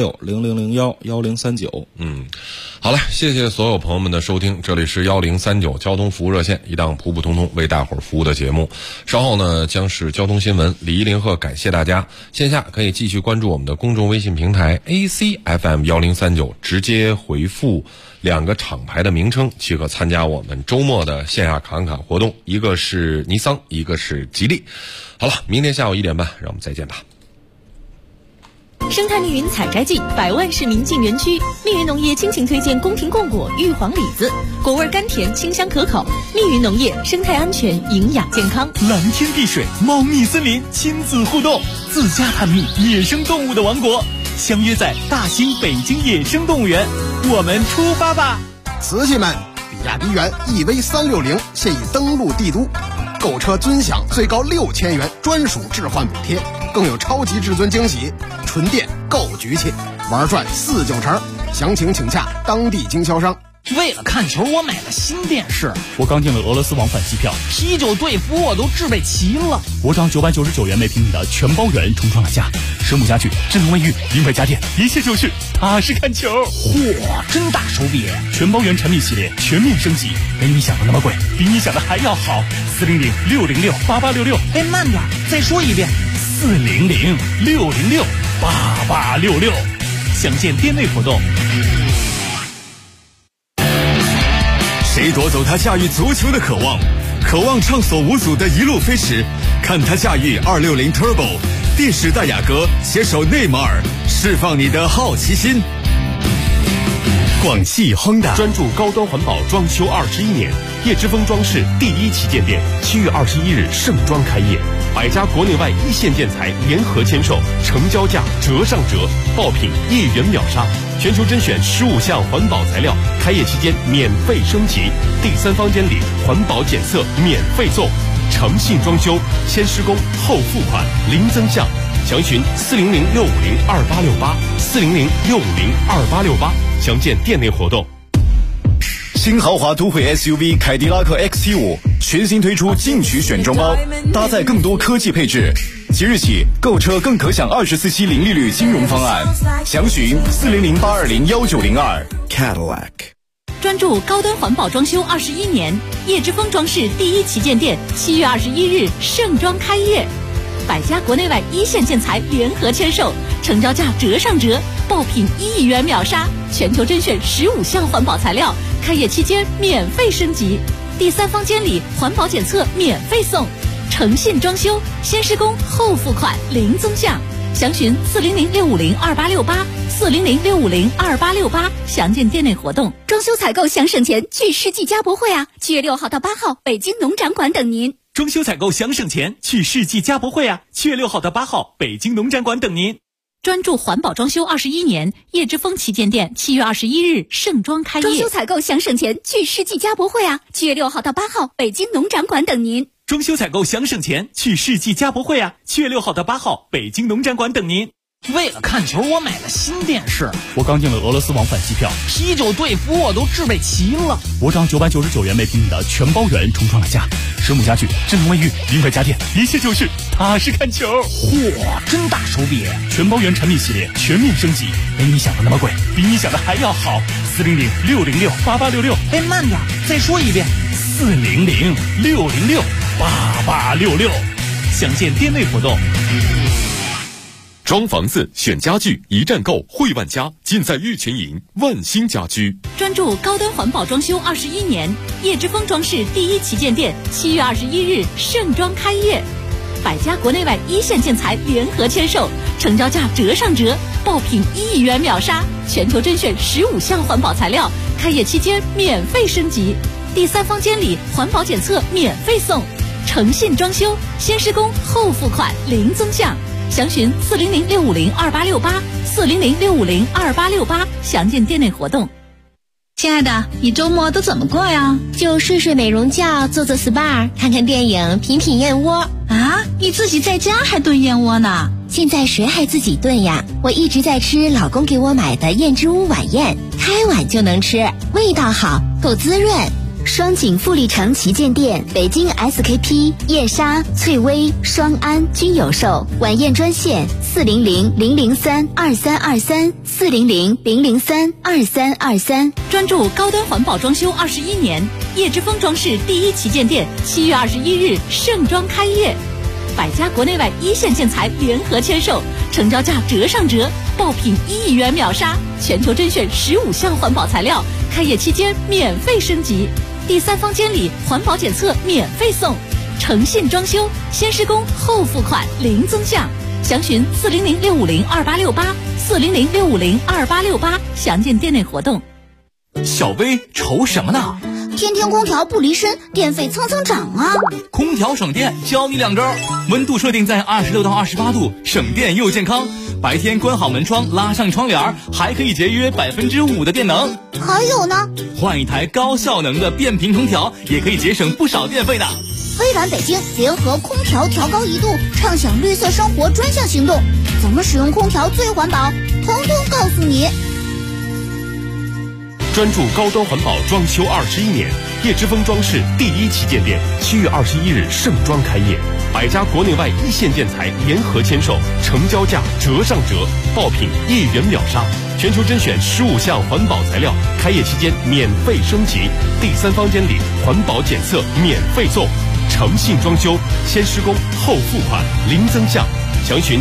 18600011039。 好了，谢谢所有朋友们的收听，这里是1039交通服务热线，一档普普通通为大伙儿服务的节目。稍后呢将是交通新闻，李一林鹤感谢大家。线下可以继续关注我们的公众微信平台 ACFM1039，直接回复2个厂牌的名称即可参加我们周末的线下侃侃活动，一个是尼桑，一个是吉利。好了，明天下午1点半让我们再见吧。 生态密云采摘季，100万市民进园区。密云农业倾情推荐宫廷贡果、玉皇李子，果味甘甜，清香可口。密云农业，生态安全，营养健康。 蓝天碧水，猫蜜森林，亲子互动，自家探秘野生动物的王国。相约在大兴北京野生动物园，我们出发吧！ 瓷器们，比亚迪元 EV360现已登陆帝都。 购车尊享最高6000元专属置换补贴，更有超级至尊惊喜，纯电够局气，玩转4-9成。详情请洽当地经销商。 为了看球，我买了新电视。我刚订了俄罗斯往返机票，啤酒对服我都置备齐了。我涨999元每平米的全包圆重创了家，实木家具、智能卫浴、名牌家电，一切就绪，踏实看球。嚯，真大手笔！全包圆产品系列全面升级，没你想的那么贵，比你想的还要好。400-606-8866。哎，慢点，再说一遍。400-606-8866。详见店内活动。 谁夺走他驾驭足球的渴望？渴望畅所无阻的一路飞驰，看他驾驭260 Turbo， 电时代雅阁携手内马尔，释放你的好奇心。广汽亨达专注高端环保装修21年，叶之峰装饰第1旗舰店7月21日盛装开业，100家国内外一线建材联合签售，成交价折上折，爆品1元秒杀，全球甄选15项环保材料，开业期间免费升级，第3房间里环保检测免费送，诚信装修，先施工后付款，零增项。详询400-650-2868，400-650-2868，详见店内活动。 新豪华都会 SUV 凯迪拉克 XT5 全新推出进取选装包，搭载更多科技配置。即日起购车更可享24期零利率金融方案，详询400-820-1902 Cadillac。 专注高端环保装修21年，叶之峰装饰第1旗舰店7月21日盛装开业，100家国内外一线建材联合签售，成交价折上折，爆品1亿元秒杀，全球甄选15项环保材料，开业期间免费升级，第3房间里环保检测免费送，诚信装修，先施工后付款，零增项。详询400-650-2868，400-650-2868，详见店内活动。 装修采购想省钱，去世纪家博会啊！7月6号到8号，北京农展馆等您。 装修采购想省钱，去世纪家博会啊！7月6号到8号，北京农展馆等您。 专注环保装修21年，叶之峰旗舰店7月21日盛装开业。 装修采购想省钱，去世纪家博会啊！7月6号到8号，北京农展馆等您。 装修采购想省钱，去世纪家博会啊！7月6号到8号，北京农展馆等您。为了看球，我买了新电视。我刚订了俄罗斯往返机票，啤酒对服我都置备齐了。我涨999元每平米的全包圆重创了家，实木家具、智能卫浴、名牌家电，一切就绪，踏实看球。嚯，真大手笔！全包圆产品系列全面升级，没你想的那么贵，比你想的还要好。400-606-8866。哎，慢点，再说一遍。400-606-8866，详见店内活动。 装房子选家具，一站购汇万家，尽在玉泉营万兴家居。 专注高端环保装修21年，叶之峰装饰第1旗舰店7月21日盛装开业，100家国内外一线建材联合签售，成交价折上折，爆品1亿元秒杀，全球甄选15项环保材料，开业期间免费升级，第3房间里环保检测免费送，诚信装修，先施工后付款，零增项。详询400-650-2868，400-650-2868，详见店内活动。 亲爱的，你周末都怎么过呀？ 就睡睡美容觉，做做 SPA， 看看电影，品品燕窝。 啊，你自己在家还炖燕窝呢？ 现在谁还自己炖呀？我一直在吃老公给我买的燕之屋晚宴，开碗就能吃，味道好，够滋润。 双井富力城旗舰店、北京 SKP、燕莎、翠微、双安均有售。晚宴专线400-003-2323，400-003-2323。 专注高端环保装修21年，叶之峰装饰第1旗舰店7月21日盛装开业，100家国内外一线建材联合签售，成交价折上折，爆品1亿元秒杀，全球甄选15项环保材料，开业期间免费升级，第3房间里环保检测免费送，诚信装修，先施工后付款，零增项。详询400-650-2868，400-650-2868，详见店内活动。 小薇愁什么呢？ 天天空调不离身，电费蹭蹭涨啊！ 空调省电，教你2招：温度设定在26到28度，省电又健康；白天关好门窗，拉上窗帘，还可以节约5%的电能。 还有呢， 换一台高效能的变频空调，也可以节省不少电费呢。 微软北京联合空调调高1度，畅享绿色生活专项行动，怎么使用空调最环保，统统告诉你。 专注高端环保装修21年，叶之峰装饰第1旗舰店7月21日盛装开业，100家国内外一线建材联合签售，成交价折上折，爆品1元秒杀，全球甄选15项环保材料，开业期间免费升级，第3房间里环保检测免费送，诚信装修，先施工后付款，零增项，详询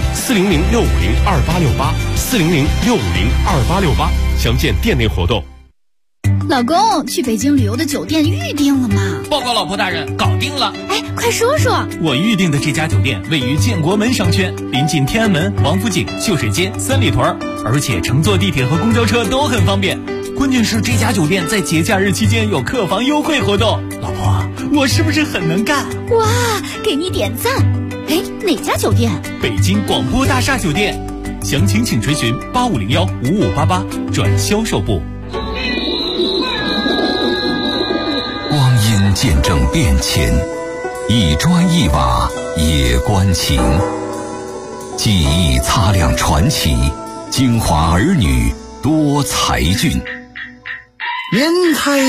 400-650-2868，400-650-2868，详见店内活动。 老公，去北京旅游的酒店预定了吗？ 报告老婆大人，搞定了。 哎，快说说。 我预定的这家酒店位于建国门商圈，临近天安门、王府井、秀水街、三里屯，而且乘坐地铁和公交车都很方便。关键是这家酒店在节假日期间有客房优惠活动。老婆，我是不是很能干？ 哇，给你点赞。哎，哪家酒店？ 北京广播大厦酒店。详情请垂询8501-5588转销售部。 光阴见证变迁，一砖一瓦也关情。记忆擦亮传奇，京华儿女多才俊。 人才